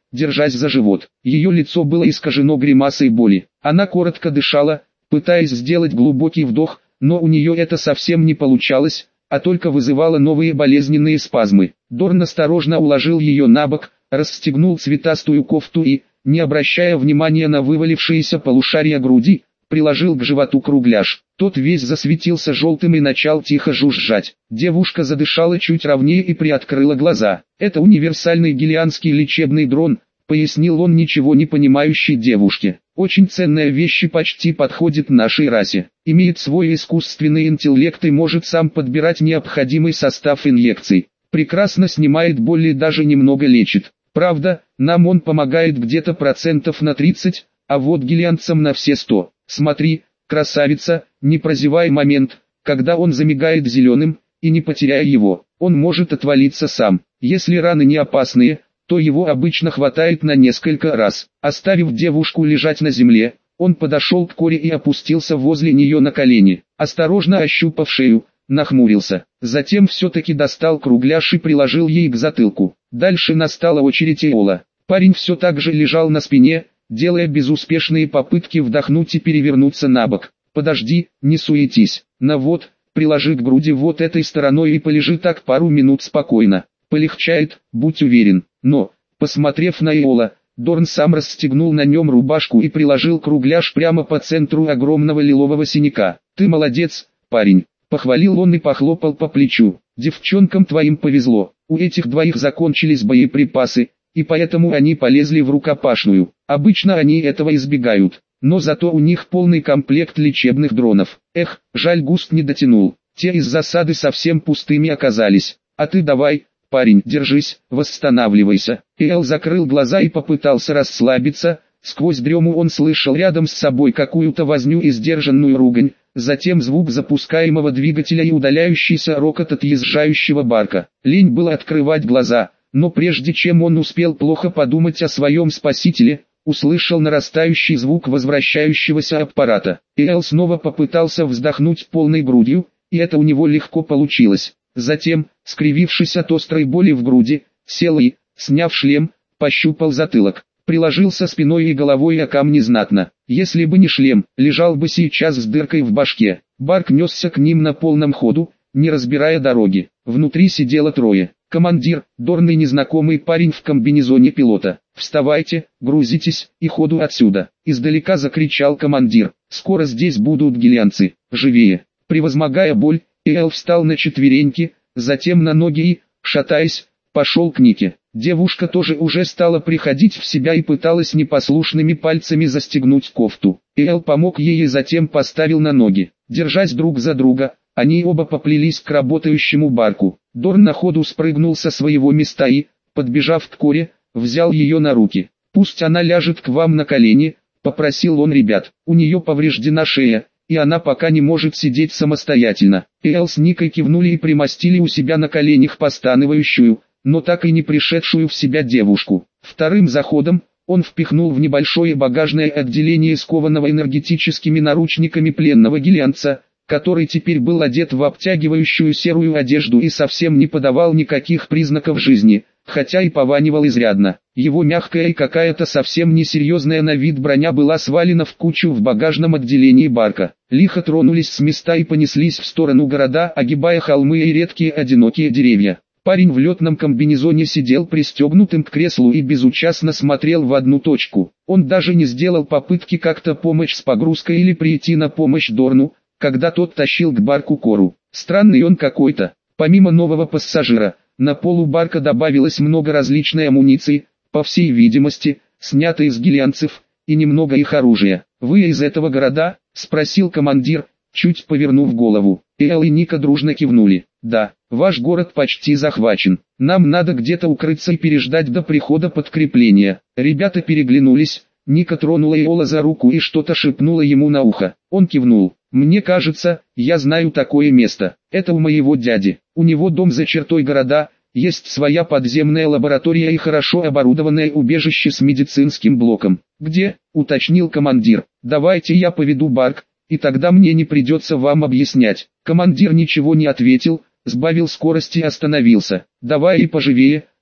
держась за живот. Ее лицо было искажено гримасой боли. Она коротко дышала, пытаясь сделать глубокий вдох, но у нее это совсем не получалось, а только вызывало новые болезненные спазмы. Дорн осторожно уложил ее на бок, расстегнул цветастую кофту и, не обращая внимания на вывалившиеся полушария груди, приложил к животу кругляш. Тот весь засветился желтым и начал тихо жужжать. Девушка задышала чуть ровнее и приоткрыла глаза. «Это универсальный гелианский лечебный дрон», — пояснил он ничего не понимающей девушке. «Очень ценная вещь и почти подходит нашей расе. Имеет свой искусственный интеллект и может сам подбирать необходимый состав инъекций. Прекрасно снимает боль и даже немного лечит. Правда, нам он помогает где-то процентов на тридцать, а вот гелианцам на все сто. Смотри, красавица, не прозевай момент, когда он замигает зеленым, и не потеряй его. Он может отвалиться сам. Если раны не опасные, то его обычно хватает на несколько раз». Оставив девушку лежать на земле, он подошел к Коре и опустился возле нее на колени. Осторожно ощупав шею, нахмурился. Затем все-таки достал кругляш и приложил ей к затылку. Дальше настала очередь Эола. Парень все так же лежал на спине, делая безуспешные попытки вдохнуть и перевернуться на бок. «Подожди, не суетись. На вот, приложи к груди вот этой стороной и полежи так пару минут спокойно. Полегчает, будь уверен». Но, посмотрев на Эола, Дорн сам расстегнул на нем рубашку и приложил кругляш прямо по центру огромного лилового синяка. «Ты молодец, парень», — похвалил он и похлопал по плечу. «Девчонкам твоим повезло, у этих двоих закончились боеприпасы, и поэтому они полезли в рукопашную. Обычно они этого избегают, но зато у них полный комплект лечебных дронов. Эх, жаль, Густ не дотянул, те из засады совсем пустыми оказались. А ты давай, парень, держись, восстанавливайся». Эл закрыл глаза и попытался расслабиться. Сквозь дрему он слышал рядом с собой какую-то возню и сдержанную ругань, затем звук запускаемого двигателя и удаляющийся рокот отъезжающего барка. Лень было открывать глаза, но прежде чем он успел плохо подумать о своем спасителе, услышал нарастающий звук возвращающегося аппарата. Эл снова попытался вздохнуть полной грудью, и это у него легко получилось. Затем, скривившись от острой боли в груди, сел и, сняв шлем, пощупал затылок. Приложился спиной и головой о камни знатно. Если бы не шлем, лежал бы сейчас с дыркой в башке. Барк несся к ним на полном ходу, не разбирая дороги. Внутри сидело трое. Командир, Дорн и незнакомый парень в комбинезоне пилота. «Вставайте, грузитесь и ходу отсюда!» Издалека закричал командир. «Скоро здесь будут гелианцы, живее!» Превозмогая боль, Эл встал на четвереньки, затем на ноги и, шатаясь, пошел к Нике. Девушка тоже уже стала приходить в себя и пыталась непослушными пальцами застегнуть кофту. Эл помог ей и затем поставил на ноги. Держась друг за друга, они оба поплелись к работающему барку. Дорн на ходу спрыгнул со своего места и, подбежав к Коре, взял ее на руки. «Пусть она ляжет к вам на колени», — попросил он ребят. «У нее повреждена шея, и она пока не может сидеть самостоятельно». Эл с Никой кивнули и примостили у себя на коленях постанывающую, но так и не пришедшую в себя девушку. Вторым заходом, он впихнул в небольшое багажное отделение скованного энергетическими наручниками пленного гелианца, который теперь был одет в обтягивающую серую одежду и совсем не подавал никаких признаков жизни, хотя и пованивал изрядно. Его мягкая и какая-то совсем несерьезная на вид броня была свалена в кучу в багажном отделении барка. Лихо тронулись с места и понеслись в сторону города, огибая холмы и редкие одинокие деревья. Парень в летном комбинезоне сидел пристегнутым к креслу и безучастно смотрел в одну точку. Он даже не сделал попытки как-то помочь с погрузкой или прийти на помощь Дорну, когда тот тащил к барку Кору. Странный он какой-то. Помимо нового пассажира, на полу барка добавилось много различной амуниции, по всей видимости, снятой из гелианцев, и немного их оружия. «Вы из этого города?» — спросил командир, чуть повернув голову. Эл и Ника дружно кивнули. «Да, ваш город почти захвачен. Нам надо где-то укрыться и переждать до прихода подкрепления». Ребята переглянулись. Ника тронула Эола за руку и что-то шепнула ему на ухо. Он кивнул. «Мне кажется, я знаю такое место. Это у моего дяди. У него дом за чертой города, есть своя подземная лаборатория и хорошо оборудованное убежище с медицинским блоком». «Где?» — уточнил командир. «Давайте я поведу барк, и тогда мне не придется вам объяснять». Командир ничего не ответил, сбавил скорость и остановился. «Давай и поживее»,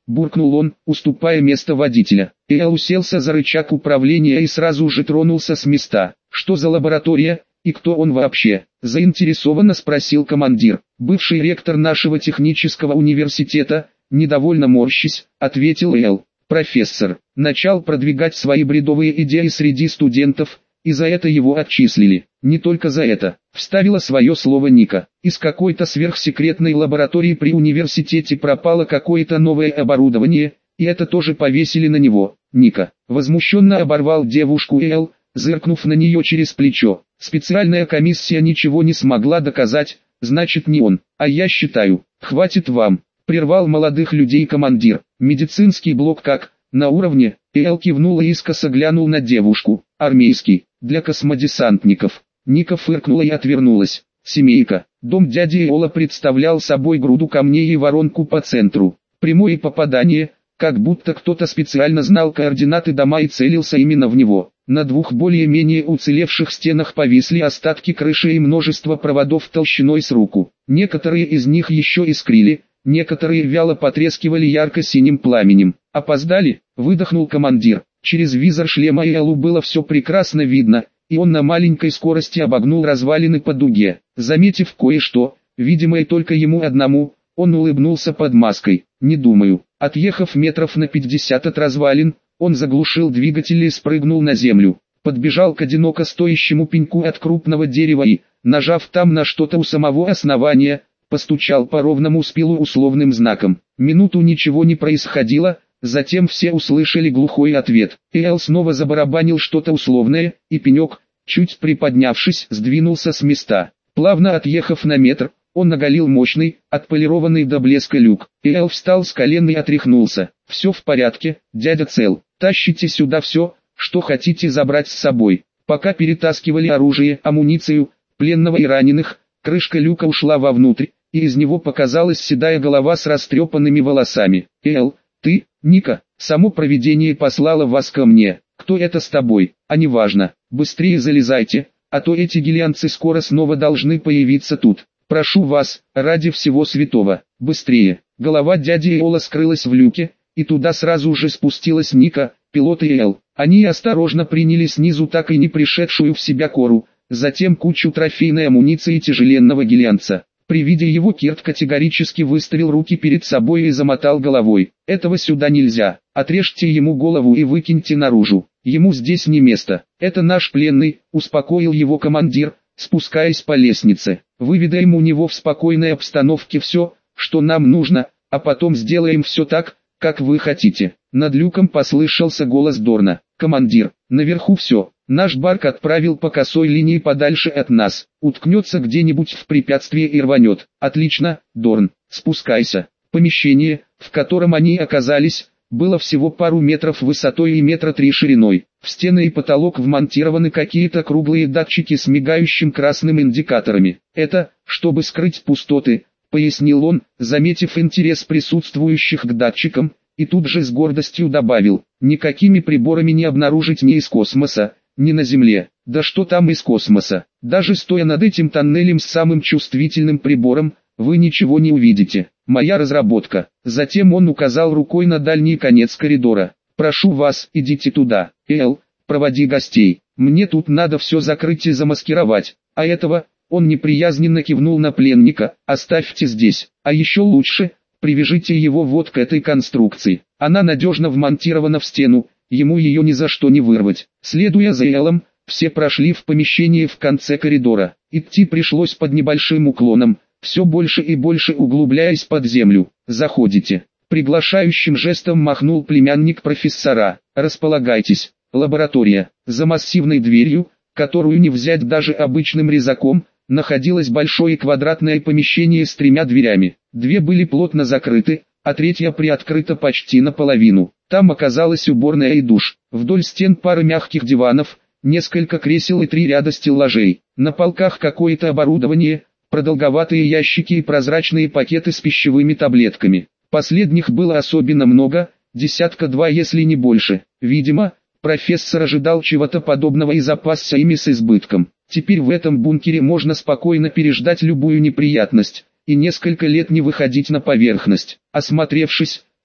буркнул он, уступая место водителя. Эл уселся за рычаг управления и сразу же тронулся с места. «Что за лаборатория, и кто он вообще?» – заинтересованно спросил командир. «Бывший ректор нашего технического университета», недовольно морщись, ответил Эл. «Профессор, начал продвигать свои бредовые идеи среди студентов, и за это его отчислили». «Не только за это», — вставила свое слово Ника. «Из какой-то сверхсекретной лаборатории при университете пропало какое-то новое оборудование, и это тоже повесили на него». Ника возмущенно оборвал девушку Эл, зыркнув на нее через плечо. «Специальная комиссия ничего не смогла доказать, значит не он. А я считаю, хватит вам», — прервал молодых людей командир. «Медицинский блок как, на уровне?» Эл кивнул и искоса глянул на девушку. «Армейский, для космодесантников». Ника фыркнула и отвернулась. «Семейка». Дом дяди Эола представлял собой груду камней и воронку по центру. Прямое попадание, как будто кто-то специально знал координаты дома и целился именно в него. На двух более-менее уцелевших стенах повисли остатки крыши и множество проводов толщиной с руку. Некоторые из них еще искрили, некоторые вяло потрескивали ярко-синим пламенем. «Опоздали?» — выдохнул командир. Через визор шлема Элу было все прекрасно видно, и он на маленькой скорости обогнул развалины по дуге. Заметив кое-что, видимое только ему одному, он улыбнулся под маской. «Не думаю». Отъехав метров на пятьдесят от развалин, он заглушил двигатель и спрыгнул на землю. Подбежал к одиноко стоящему пеньку от крупного дерева и, нажав там на что-то у самого основания, постучал по ровному спилу условным знаком. Минуту ничего не происходило, затем все услышали глухой ответ. Эл снова забарабанил что-то условное, и пенек, чуть приподнявшись, сдвинулся с места. Плавно отъехав на метр, он оголил мощный, отполированный до блеска люк. Эл встал с колен и отряхнулся. «Все в порядке, дядя Цел. Тащите сюда все, что хотите забрать с собой». Пока перетаскивали оружие, амуницию, пленного и раненых, крышка люка ушла вовнутрь, и из него показалась седая голова с растрепанными волосами. «Эл, ты, Ника, само провидение послало вас ко мне. Кто это с тобой? А неважно, быстрее залезайте, а то эти гелианцы скоро снова должны появиться тут. Прошу вас, ради всего святого, быстрее». Голова дяди Эола скрылась в люке, и туда сразу же спустилась Ника, пилот и Эл. Они осторожно приняли снизу так и не пришедшую в себя кору, затем кучу трофейной амуниции тяжеленного гелианца. При виде его Кирт категорически выставил руки перед собой и замотал головой. «Этого сюда нельзя, отрежьте ему голову и выкиньте наружу, ему здесь не место. Это наш пленный», — успокоил его командир, спускаясь по лестнице. «Выведаем у него в спокойной обстановке все, что нам нужно, а потом сделаем все так, как вы хотите». Над люком послышался голос Дорна. «Командир, наверху все. Наш барк отправил по косой линии подальше от нас. Уткнется где-нибудь в препятствие и рванет». «Отлично, Дорн, спускайся». Помещение, в котором они оказались, было всего пару метров высотой и метра три шириной. В стены и потолок вмонтированы какие-то круглые датчики с мигающим красным индикаторами. «Это, чтобы скрыть пустоты», — пояснил он, заметив интерес присутствующих к датчикам, и тут же с гордостью добавил: «Никакими приборами не обнаружить ни из космоса, ни на Земле. Да что там из космоса, даже стоя над этим тоннелем с самым чувствительным прибором, вы ничего не увидите. Моя разработка». Затем он указал рукой на дальний конец коридора. «Прошу вас, идите туда. Эл, проводи гостей. Мне тут надо все закрыть и замаскировать. А этого...» Он неприязненно кивнул на пленника: «Оставьте здесь. А еще лучше, привяжите его вот к этой конструкции. Она надежно вмонтирована в стену, ему ее ни за что не вырвать». Следуя за Элом, все прошли в помещение в конце коридора. Идти пришлось под небольшим уклоном, все больше и больше углубляясь под землю. «Заходите». Приглашающим жестом махнул племянник профессора. «Располагайтесь». Лаборатория. За массивной дверью, которую не взять даже обычным резаком, находилось большое квадратное помещение с тремя дверями. Две были плотно закрыты, а третья приоткрыта почти наполовину. Там оказалась уборная и душ. Вдоль стен пара мягких диванов, несколько кресел и три ряда стеллажей. На полках какое-то оборудование, продолговатые ящики и прозрачные пакеты с пищевыми таблетками. Последних было особенно много, десятка-два если не больше. Видимо, профессор ожидал чего-то подобного и запасся ими с избытком. Теперь в этом бункере можно спокойно переждать любую неприятность и несколько лет не выходить на поверхность. Осмотревшись,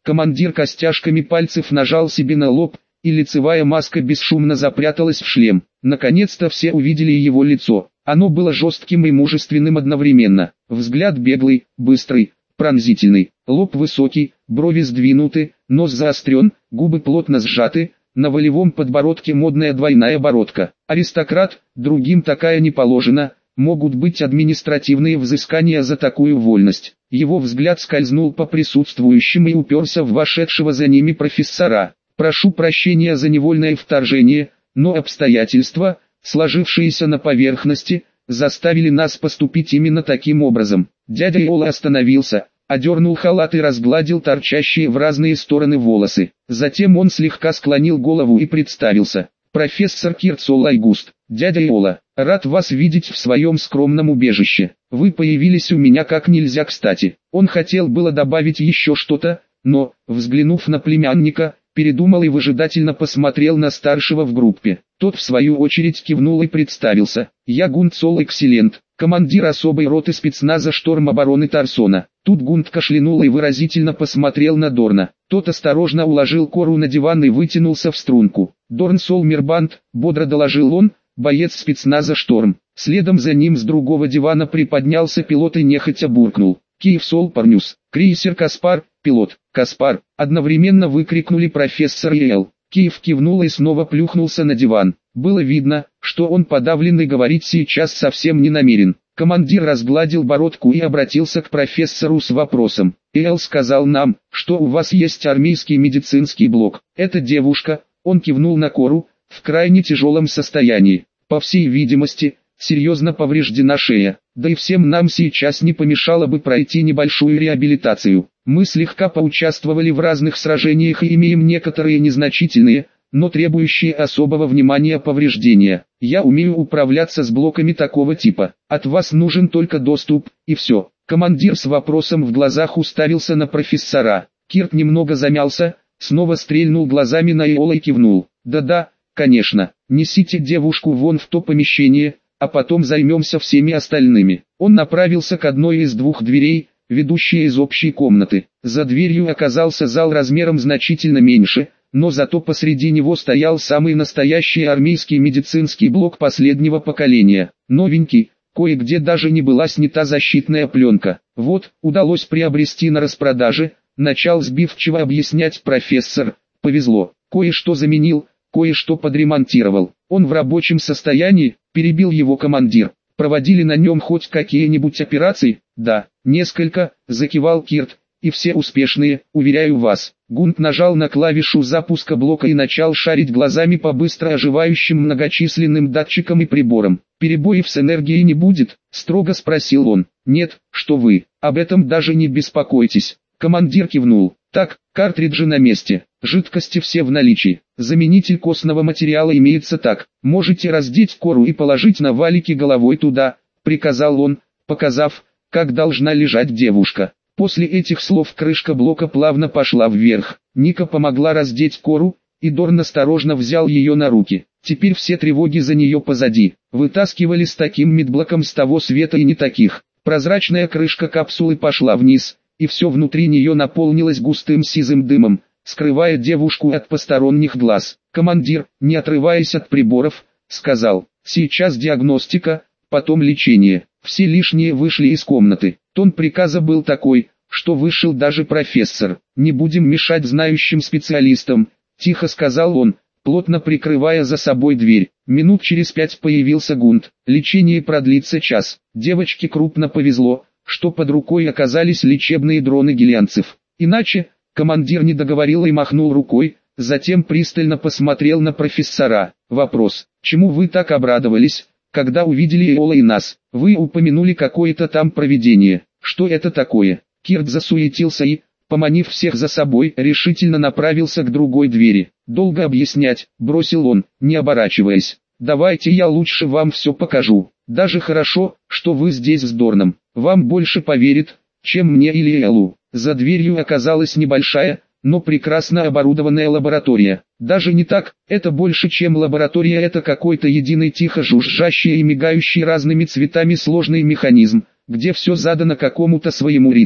Командир костяшками пальцев нажал себе на лоб, и лицевая маска бесшумно запряталась в шлем. Наконец-то все увидели его лицо. Оно было жестким и мужественным одновременно. Взгляд беглый, быстрый, пронзительный. Лоб высокий, брови сдвинуты, нос заострен, губы плотно сжаты. На волевом подбородке модная двойная бородка. Аристократ, другим такая не положена. Могут быть административные взыскания за такую вольность. Его взгляд скользнул по присутствующим и уперся в вошедшего за ними профессора. Прошу прощения за невольное вторжение, но обстоятельства, сложившиеся на поверхности, заставили нас поступить именно таким образом. Дядя Иола остановился, одернул халат и разгладил торчащие в разные стороны волосы. Затем он слегка склонил голову и представился. Профессор Кирцол Айгуст, дядя Иола, рад вас видеть в своем скромном убежище. Вы появились у меня как нельзя кстати. Он хотел было добавить еще что-то, но, взглянув на племянника, передумал и выжидательно посмотрел на старшего в группе. Тот в свою очередь кивнул и представился. Я Гунт Сол Экселент, командир особой роты спецназа Шторм обороны Тарсона. Тут Гунт кашлянул и выразительно посмотрел на Дорна. Тот осторожно уложил Кору на диван и вытянулся в струнку. Дорн Сол Мирбанд, бодро доложил он, боец спецназа Шторм. Следом за ним с другого дивана приподнялся пилот и нехотя буркнул. Киев Сол Парнюс, крейсер Каспар, пилот, Каспар, одновременно выкрикнули профессор и Эл. Киев кивнул и снова плюхнулся на диван. Было видно, что он подавлен и говорить сейчас совсем не намерен. Командир разгладил бородку и обратился к профессору с вопросом. Эл сказал нам, что у вас есть армейский медицинский блок. Эта девушка, он кивнул на Кору, в крайне тяжелом состоянии. По всей видимости, серьезно повреждена шея. Да и всем нам сейчас не помешало бы пройти небольшую реабилитацию. Мы слегка поучаствовали в разных сражениях и имеем некоторые незначительные, но требующие особого внимания повреждения. Я умею управляться с блоками такого типа. От вас нужен только доступ, и все. Командир с вопросом в глазах уставился на профессора. Кирт немного замялся, снова стрельнул глазами на Иола и кивнул. Да-да, конечно, несите девушку вон в то помещение, а потом займемся всеми остальными. Он направился к одной из двух дверей, ведущей из общей комнаты. За дверью оказался зал размером значительно меньше, но зато посреди него стоял самый настоящий армейский медицинский блок последнего поколения. Новенький, кое-где даже не была снята защитная пленка. Вот, удалось приобрести на распродаже, начал сбивчиво объяснять профессор. Повезло, кое-что заменил, кое-что подремонтировал. Он в рабочем состоянии, перебил его командир. Проводили на нем хоть какие-нибудь операции? Да, несколько, закивал Кирт, и все успешные, уверяю вас. Гунт нажал на клавишу запуска блока и начал шарить глазами по быстро оживающим многочисленным датчикам и приборам. Перебоев с энергией не будет? Строго спросил он. Нет, что вы, об этом даже не беспокойтесь. Командир кивнул. Так, картриджи на месте, жидкости все в наличии. Заменитель костного материала имеется так. Можете раздеть Кору и положить на валики головой туда, приказал он, показав, как должна лежать девушка. После этих слов крышка блока плавно пошла вверх. Ника помогла раздеть Кору, и Дорн осторожно взял ее на руки. Теперь все тревоги за нее позади. Вытаскивали с таким медблоком с того света и не таких. Прозрачная крышка капсулы пошла вниз, и все внутри нее наполнилось густым сизым дымом, скрывая девушку от посторонних глаз. Командир, не отрываясь от приборов, сказал: «Сейчас диагностика, потом лечение». Все лишние вышли из комнаты. Тон приказа был такой, что вышел даже профессор. «Не будем мешать знающим специалистам», — тихо сказал он, плотно прикрывая за собой дверь. Минут через пять появился Гунт. Лечение продлится час. Девочке крупно повезло, что под рукой оказались лечебные дроны гелианцев. Иначе, командир не договорил и махнул рукой, затем пристально посмотрел на профессора. Вопрос: чему вы так обрадовались, когда увидели Иола и нас? Вы упомянули какое-то там провидение. Что это такое? Кирт засуетился и, поманив всех за собой, решительно направился к другой двери. Долго объяснять, бросил он, не оборачиваясь. Давайте я лучше вам все покажу. Даже хорошо, что вы здесь с Дорном. Вам больше поверит, чем мне или Элу. За дверью оказалась небольшая, но прекрасно оборудованная лаборатория. Даже не так, это больше чем лаборатория, это какой-то единый тихо жужжащий и мигающий разными цветами сложный механизм, где все задано какому-то своему ритму.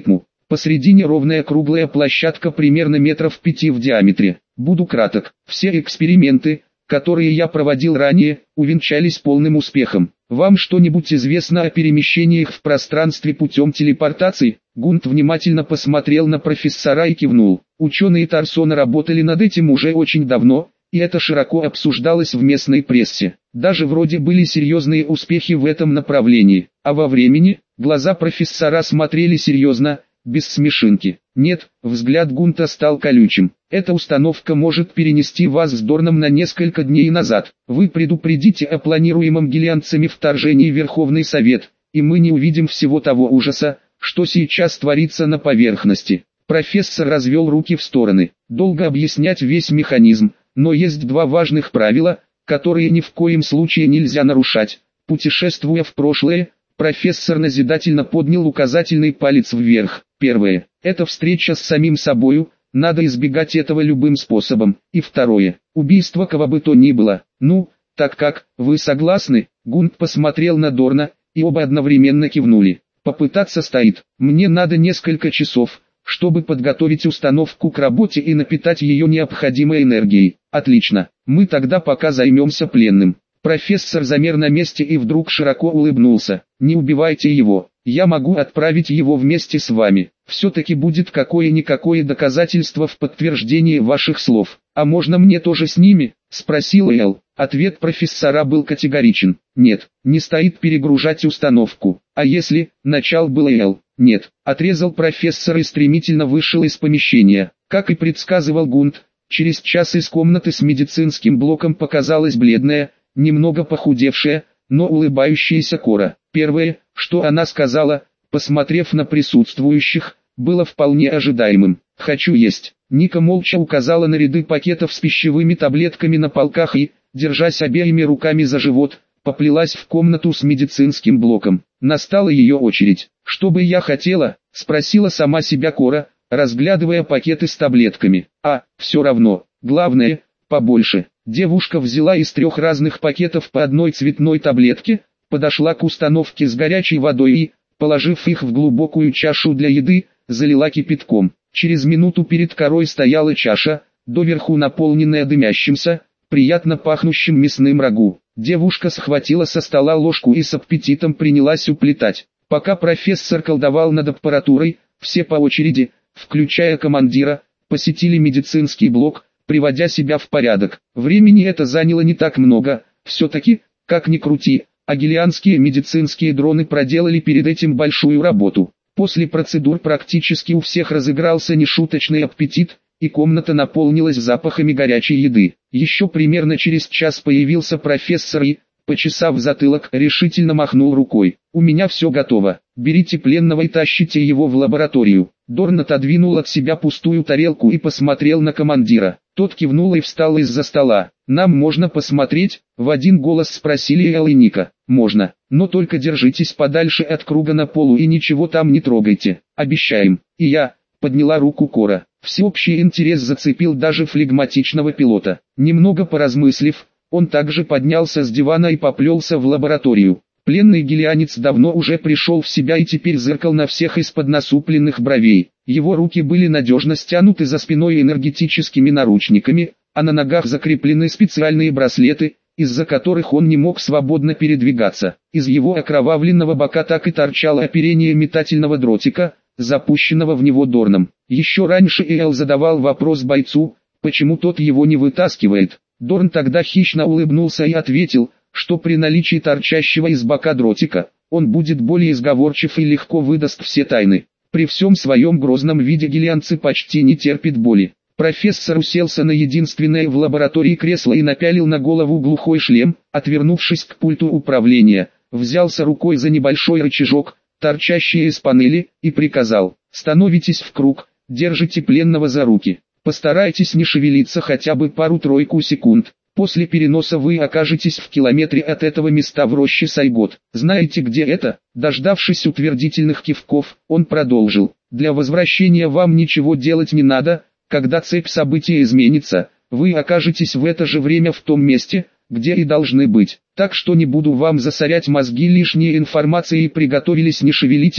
Посредине ровная круглая площадка примерно метров пяти в диаметре. Буду краток. Все эксперименты, которые я проводил ранее, увенчались полным успехом. Вам что-нибудь известно о перемещениях в пространстве путем телепортации? Гунт внимательно посмотрел на профессора и кивнул. Ученые Тарсона работали над этим уже очень давно, и это широко обсуждалось в местной прессе. Даже вроде были серьезные успехи в этом направлении. А во времени, глаза профессора смотрели серьезно, без смешинки. Нет, взгляд Гунта стал колючим. Эта установка может перенести вас с Дорном на несколько дней назад. Вы предупредите о планируемом гелианцами вторжении в Верховный Совет, и мы не увидим всего того ужаса, что сейчас творится на поверхности. Профессор развел руки в стороны. Долго объяснять весь механизм, но есть два важных правила, которые ни в коем случае нельзя нарушать. Путешествуя в прошлое, профессор назидательно поднял указательный палец вверх. Первое – это встреча с самим собою, надо избегать этого любым способом. И второе – убийство кого бы то ни было. Ну, так как, вы согласны? Гунт посмотрел на Дорна, и оба одновременно кивнули. Попытаться стоит. Мне надо несколько часов, чтобы подготовить установку к работе и напитать ее необходимой энергией. Отлично, мы тогда пока займемся пленным. Профессор замер на месте и вдруг широко улыбнулся. Не убивайте его, я могу отправить его вместе с вами. Все-таки будет какое-никакое доказательство в подтверждении ваших слов. А можно мне тоже с ними? Спросил Эл. Ответ профессора был категоричен. Нет, не стоит перегружать установку. А если, начал был Эл. Нет, отрезал профессор и стремительно вышел из помещения. Как и предсказывал Гунт, через час из комнаты с медицинским блоком показалась бледная, немного похудевшая, но улыбающаяся Кора. Первое, что она сказала, посмотрев на присутствующих, было вполне ожидаемым. «Хочу есть». Ника молча указала на ряды пакетов с пищевыми таблетками на полках и, держась обеими руками за живот, поплелась в комнату с медицинским блоком. Настала ее очередь. «Что бы я хотела?» – спросила сама себя Кора, разглядывая пакеты с таблетками. «А, все равно. Главное, побольше». Девушка взяла из трех разных пакетов по одной цветной таблетке, подошла к установке с горячей водой и, положив их в глубокую чашу для еды, залила кипятком. Через минуту перед Корой стояла чаша, доверху наполненная дымящимся, приятно пахнущим мясным рагу. Девушка схватила со стола ложку и с аппетитом принялась уплетать. Пока профессор колдовал над аппаратурой, все по очереди, включая командира, посетили медицинский блок, приводя себя в порядок. Времени это заняло не так много, все-таки, как ни крути, агилианские медицинские дроны проделали перед этим большую работу. После процедур практически у всех разыгрался нешуточный аппетит, и комната наполнилась запахами горячей еды. Еще примерно через час появился профессор и, почесав затылок, решительно махнул рукой. «У меня все готово, берите пленного и тащите его в лабораторию». Дорн отодвинул от себя пустую тарелку и посмотрел на командира. Тот кивнул и встал из-за стола. «Нам можно посмотреть?» — в один голос спросили Эл и Ника. «Можно, но только держитесь подальше от круга на полу и ничего там не трогайте. Обещаем». «И я», — подняла руку Кора. Всеобщий интерес зацепил даже флегматичного пилота. Немного поразмыслив, он также поднялся с дивана и поплелся в лабораторию. Пленный гелианец давно уже пришел в себя и теперь зыркал на всех из-под насупленных бровей. Его руки были надежно стянуты за спиной энергетическими наручниками, а на ногах закреплены специальные браслеты, из-за которых он не мог свободно передвигаться. Из его окровавленного бока так и торчало оперение метательного дротика, запущенного в него Дорном. Еще раньше Эл задавал вопрос бойцу, почему тот его не вытаскивает. Дорн тогда хищно улыбнулся и ответил, что при наличии торчащего из бока дротика, он будет более изговорчив и легко выдаст все тайны. При всем своем грозном виде гелианцы почти не терпит боли. Профессор уселся на единственное в лаборатории кресло и напялил на голову глухой шлем, отвернувшись к пульту управления, взялся рукой за небольшой рычажок, торчащий из панели, и приказал: «Становитесь в круг, держите пленного за руки. Постарайтесь не шевелиться хотя бы пару-тройку секунд. После переноса вы окажетесь в километре от этого места в роще Сайгот. Знаете, где это?» Дождавшись утвердительных кивков, он продолжил: «Для возвращения вам ничего делать не надо. Когда цепь событий изменится, вы окажетесь в это же время в том месте, где и должны быть. Так что не буду вам засорять мозги лишней информацией и приготовились, не шевелитесь,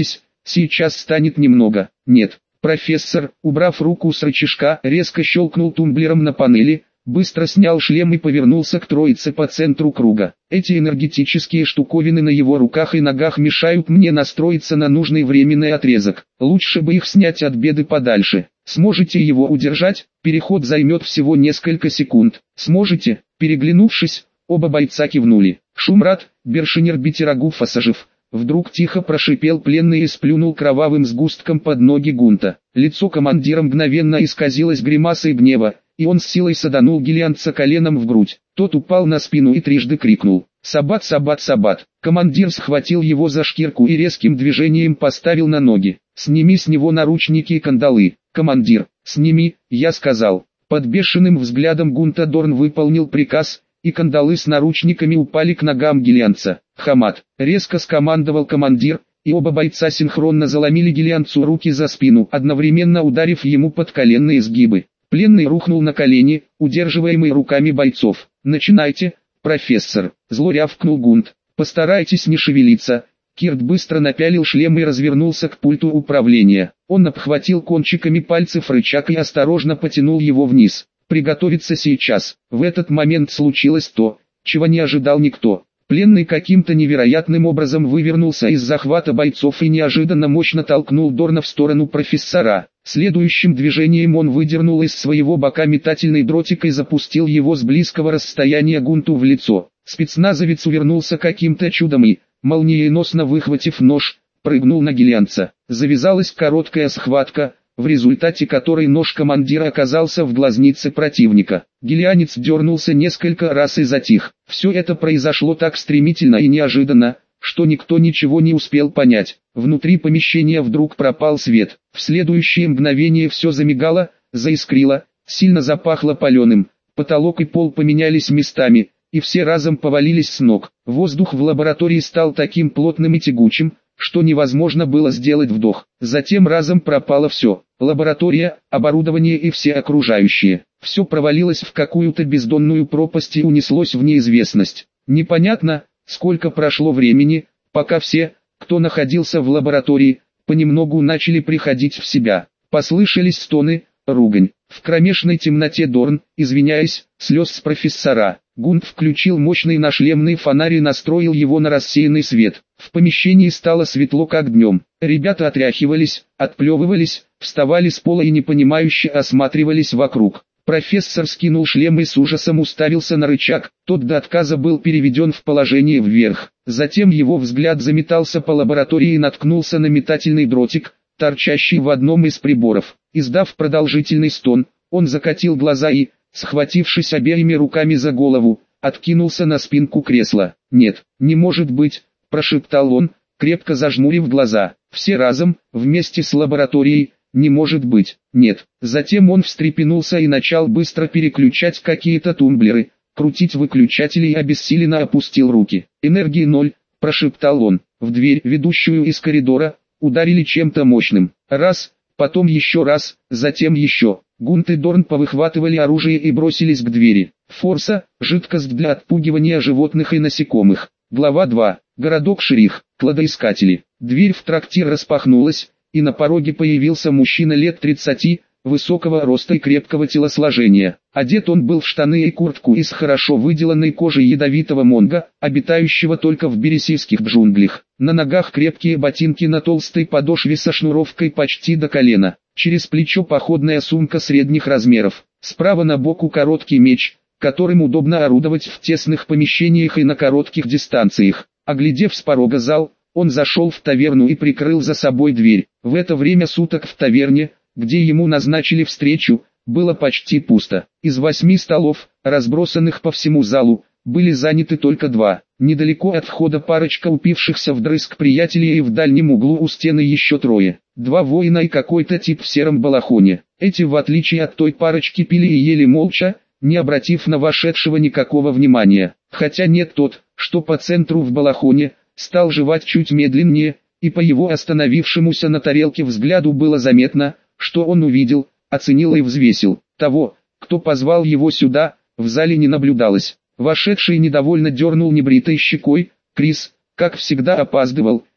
сейчас станет немного. Нет. Профессор, убрав руку с рычажка, резко щелкнул тумблером на панели, быстро снял шлем и повернулся к троице по центру круга. Эти энергетические штуковины на его руках и ногах мешают мне настроиться на нужный временный отрезок. Лучше бы их снять от беды подальше. Сможете его удержать? Переход займет всего несколько секунд. Сможете? Переглянувшись, оба бойца кивнули. Шумрат, Бершинер Битирагу Фасажев. Вдруг тихо прошипел пленный и сплюнул кровавым сгустком под ноги Гунта. Лицо командира мгновенно исказилось гримасой гнева, и он с силой саданул гелианца коленом в грудь. Тот упал на спину и трижды крикнул: «Сабат, Сабат, Сабат!». Командир схватил его за шкирку и резким движением поставил на ноги. «Сними с него наручники и кандалы, командир, сними, я сказал». Под бешеным взглядом Гунта Дорн выполнил приказ, и кандалы с наручниками упали к ногам гелианца. «Хамат!» — резко скомандовал командир, и оба бойца синхронно заломили гелианцу руки за спину, одновременно ударив ему под коленные сгибы. Пленный рухнул на колени, удерживаемый руками бойцов. «Начинайте, профессор!» — зло рявкнул Гунт. «Постарайтесь не шевелиться». Кирт быстро напялил шлем и развернулся к пульту управления. Он обхватил кончиками пальцев рычаг и осторожно потянул его вниз. «Приготовиться сейчас». В этот момент случилось то, чего не ожидал никто. Пленный каким-то невероятным образом вывернулся из захвата бойцов и неожиданно мощно толкнул Дорна в сторону профессора. Следующим движением он выдернул из своего бока метательный дротик и запустил его с близкого расстояния Гунту в лицо. Спецназовец увернулся каким-то чудом и, молниеносно выхватив нож, прыгнул на гелианца. Завязалась короткая схватка, в результате которой нож командира оказался в глазнице противника. Гелианец дернулся несколько раз и затих. Все это произошло так стремительно и неожиданно, что никто ничего не успел понять. Внутри помещения вдруг пропал свет. В следующее мгновение все замигало, заискрило, сильно запахло паленым. Потолок и пол поменялись местами, и все разом повалились с ног. Воздух в лаборатории стал таким плотным и тягучим, что невозможно было сделать вдох. Затем разом пропало все. Лаборатория, оборудование и все окружающие. Все провалилось в какую-то бездонную пропасть и унеслось в неизвестность. Непонятно, сколько прошло времени, пока все, кто находился в лаборатории, понемногу начали приходить в себя. Послышались стоны, ругань. В кромешной темноте Дорн, извиняясь, слез с профессора. Гунт включил мощный нашлемный фонарь и настроил его на рассеянный свет. В помещении стало светло как днем. Ребята отряхивались, отплевывались, вставали с пола и непонимающе осматривались вокруг. Профессор скинул шлем и с ужасом уставился на рычаг. Тот до отказа был переведен в положение вверх. Затем его взгляд заметался по лаборатории и наткнулся на метательный дротик, торчащий в одном из приборов. Издав продолжительный стон, он закатил глаза и, схватившись обеими руками за голову, откинулся на спинку кресла. «Нет, не может быть», – прошептал он, крепко зажмурив глаза. «Все разом, вместе с лабораторией, не может быть, нет». Затем он встрепенулся и начал быстро переключать какие-то тумблеры, крутить выключатели и обессиленно опустил руки. «Энергии ноль», – прошептал он. В дверь, ведущую из коридора, ударили чем-то мощным. Раз, потом еще раз, затем еще. Гунт и Дорн повыхватывали оружие и бросились к двери. Форса, жидкость для отпугивания животных и насекомых. Глава два. Городок Шерих, кладоискатели. Дверь в трактир распахнулась, и на пороге появился мужчина лет тридцати, высокого роста и крепкого телосложения. Одет он был в штаны и куртку из хорошо выделанной кожи ядовитого монго, обитающего только в бересийских джунглях. На ногах крепкие ботинки на толстой подошве со шнуровкой почти до колена. Через плечо походная сумка средних размеров. Справа на боку короткий меч, которым удобно орудовать в тесных помещениях и на коротких дистанциях. Оглядев с порога зал, он зашел в таверну и прикрыл за собой дверь. В это время суток в таверне, где ему назначили встречу, было почти пусто. Из восьми столов, разбросанных по всему залу, были заняты только два. Недалеко от входа парочка упившихся вдрызг приятелей и в дальнем углу у стены еще трое. Два воина и какой-то тип в сером балахоне. Эти, в отличие от той парочки, пили и ели молча, не обратив на вошедшего никакого внимания. Хотя нет, тот, что по центру в балахоне, стал жевать чуть медленнее, и по его остановившемуся на тарелке взгляду было заметно, что он увидел, оценил и взвесил. Того, кто позвал его сюда, в зале не наблюдалось. Вошедший недовольно дернул небритой щекой. Крис, как всегда, опаздывал,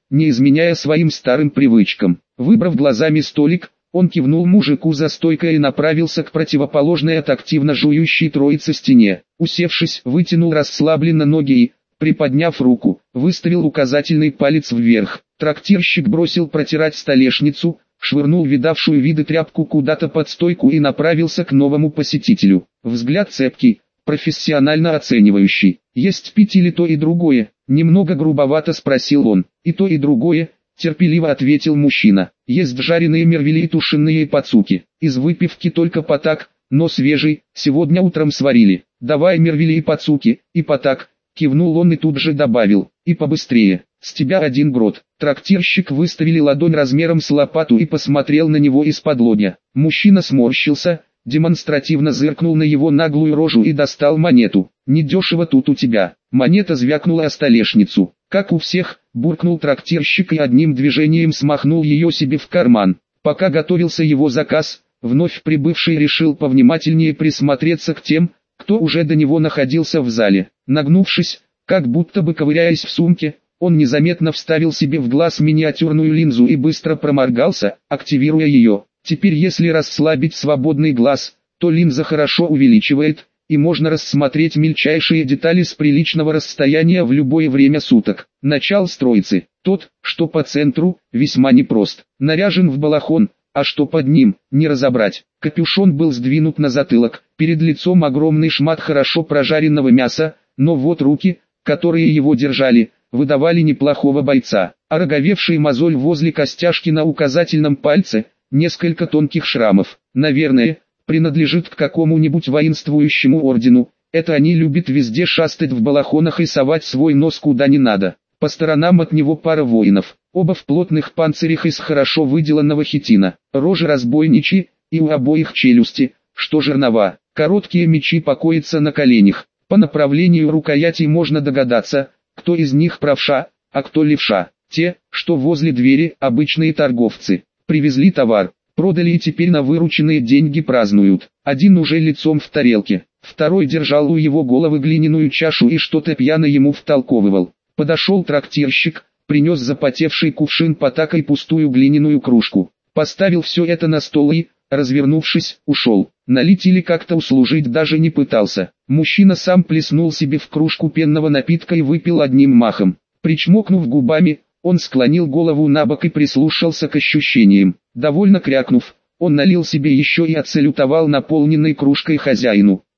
не изменяя своим старым привычкам. Выбрав глазами столик, он кивнул мужику за стойкой и направился к противоположной от активно жующей троицы стене. Усевшись, вытянул расслабленно ноги и, приподняв руку, выставил указательный палец вверх. Трактирщик бросил протирать столешницу, швырнул видавшую виды тряпку куда-то под стойку и направился к новому посетителю. Взгляд цепкий, профессионально оценивающий. «Есть пить или то и другое?» — немного грубовато спросил он. «И то и другое», — терпеливо ответил мужчина. «Есть жареные мервели и тушеные пацуки. Из выпивки только потак, но свежий, сегодня утром сварили. Давай мервели и пацуки, и потак», — кивнул он и тут же добавил. «И побыстрее, с тебя один грот». Трактирщик выставили ладонь размером с лопату и посмотрел на него из-под лобья. Мужчина сморщился, демонстративно зыркнул на его наглую рожу и достал монету. «Недешево тут у тебя». Монета звякнула о столешницу. «Как у всех», — буркнул трактирщик и одним движением смахнул ее себе в карман. Пока готовился его заказ, вновь прибывший решил повнимательнее присмотреться к тем, кто уже до него находился в зале. Нагнувшись, как будто бы ковыряясь в сумке, он незаметно вставил себе в глаз миниатюрную линзу и быстро проморгался, активируя ее. Теперь если расслабить свободный глаз, то линза хорошо увеличивает, и можно рассмотреть мельчайшие детали с приличного расстояния в любое время суток. Начал строиться. Тот, что по центру, весьма непрост. Наряжен в балахон, а что под ним, не разобрать. Капюшон был сдвинут на затылок, перед лицом огромный шмат хорошо прожаренного мяса, но вот руки, которые его держали, выдавали неплохого бойца. Ороговевший мозоль возле костяшки на указательном пальце, несколько тонких шрамов. Наверное, принадлежит к какому-нибудь воинствующему ордену. Это они любят везде шастать в балахонах и совать свой нос куда не надо. По сторонам от него пара воинов, оба в плотных панцирях из хорошо выделанного хитина. Рожи разбойничьи, и у обоих челюсти, что жернова. Короткие мечи покоятся на коленях. По направлению рукоятей можно догадаться, кто из них правша, а кто левша. Те, что возле двери, обычные торговцы. Привезли товар, продали и теперь на вырученные деньги празднуют. Один уже лицом в тарелке, второй держал у его головы глиняную чашу и что-то пьяно ему втолковывал. Подошел трактирщик, принес запотевший кувшин потака и пустую глиняную кружку. Поставил все это на стол и, развернувшись, ушел. Налить или как-то услужить даже не пытался. Мужчина сам плеснул себе в кружку пенного напитка и выпил одним махом. Причмокнув губами, он склонил голову набок и прислушался к ощущениям. Довольно крякнув, он налил себе еще и отсалютовал наполненной кружкой хозяину.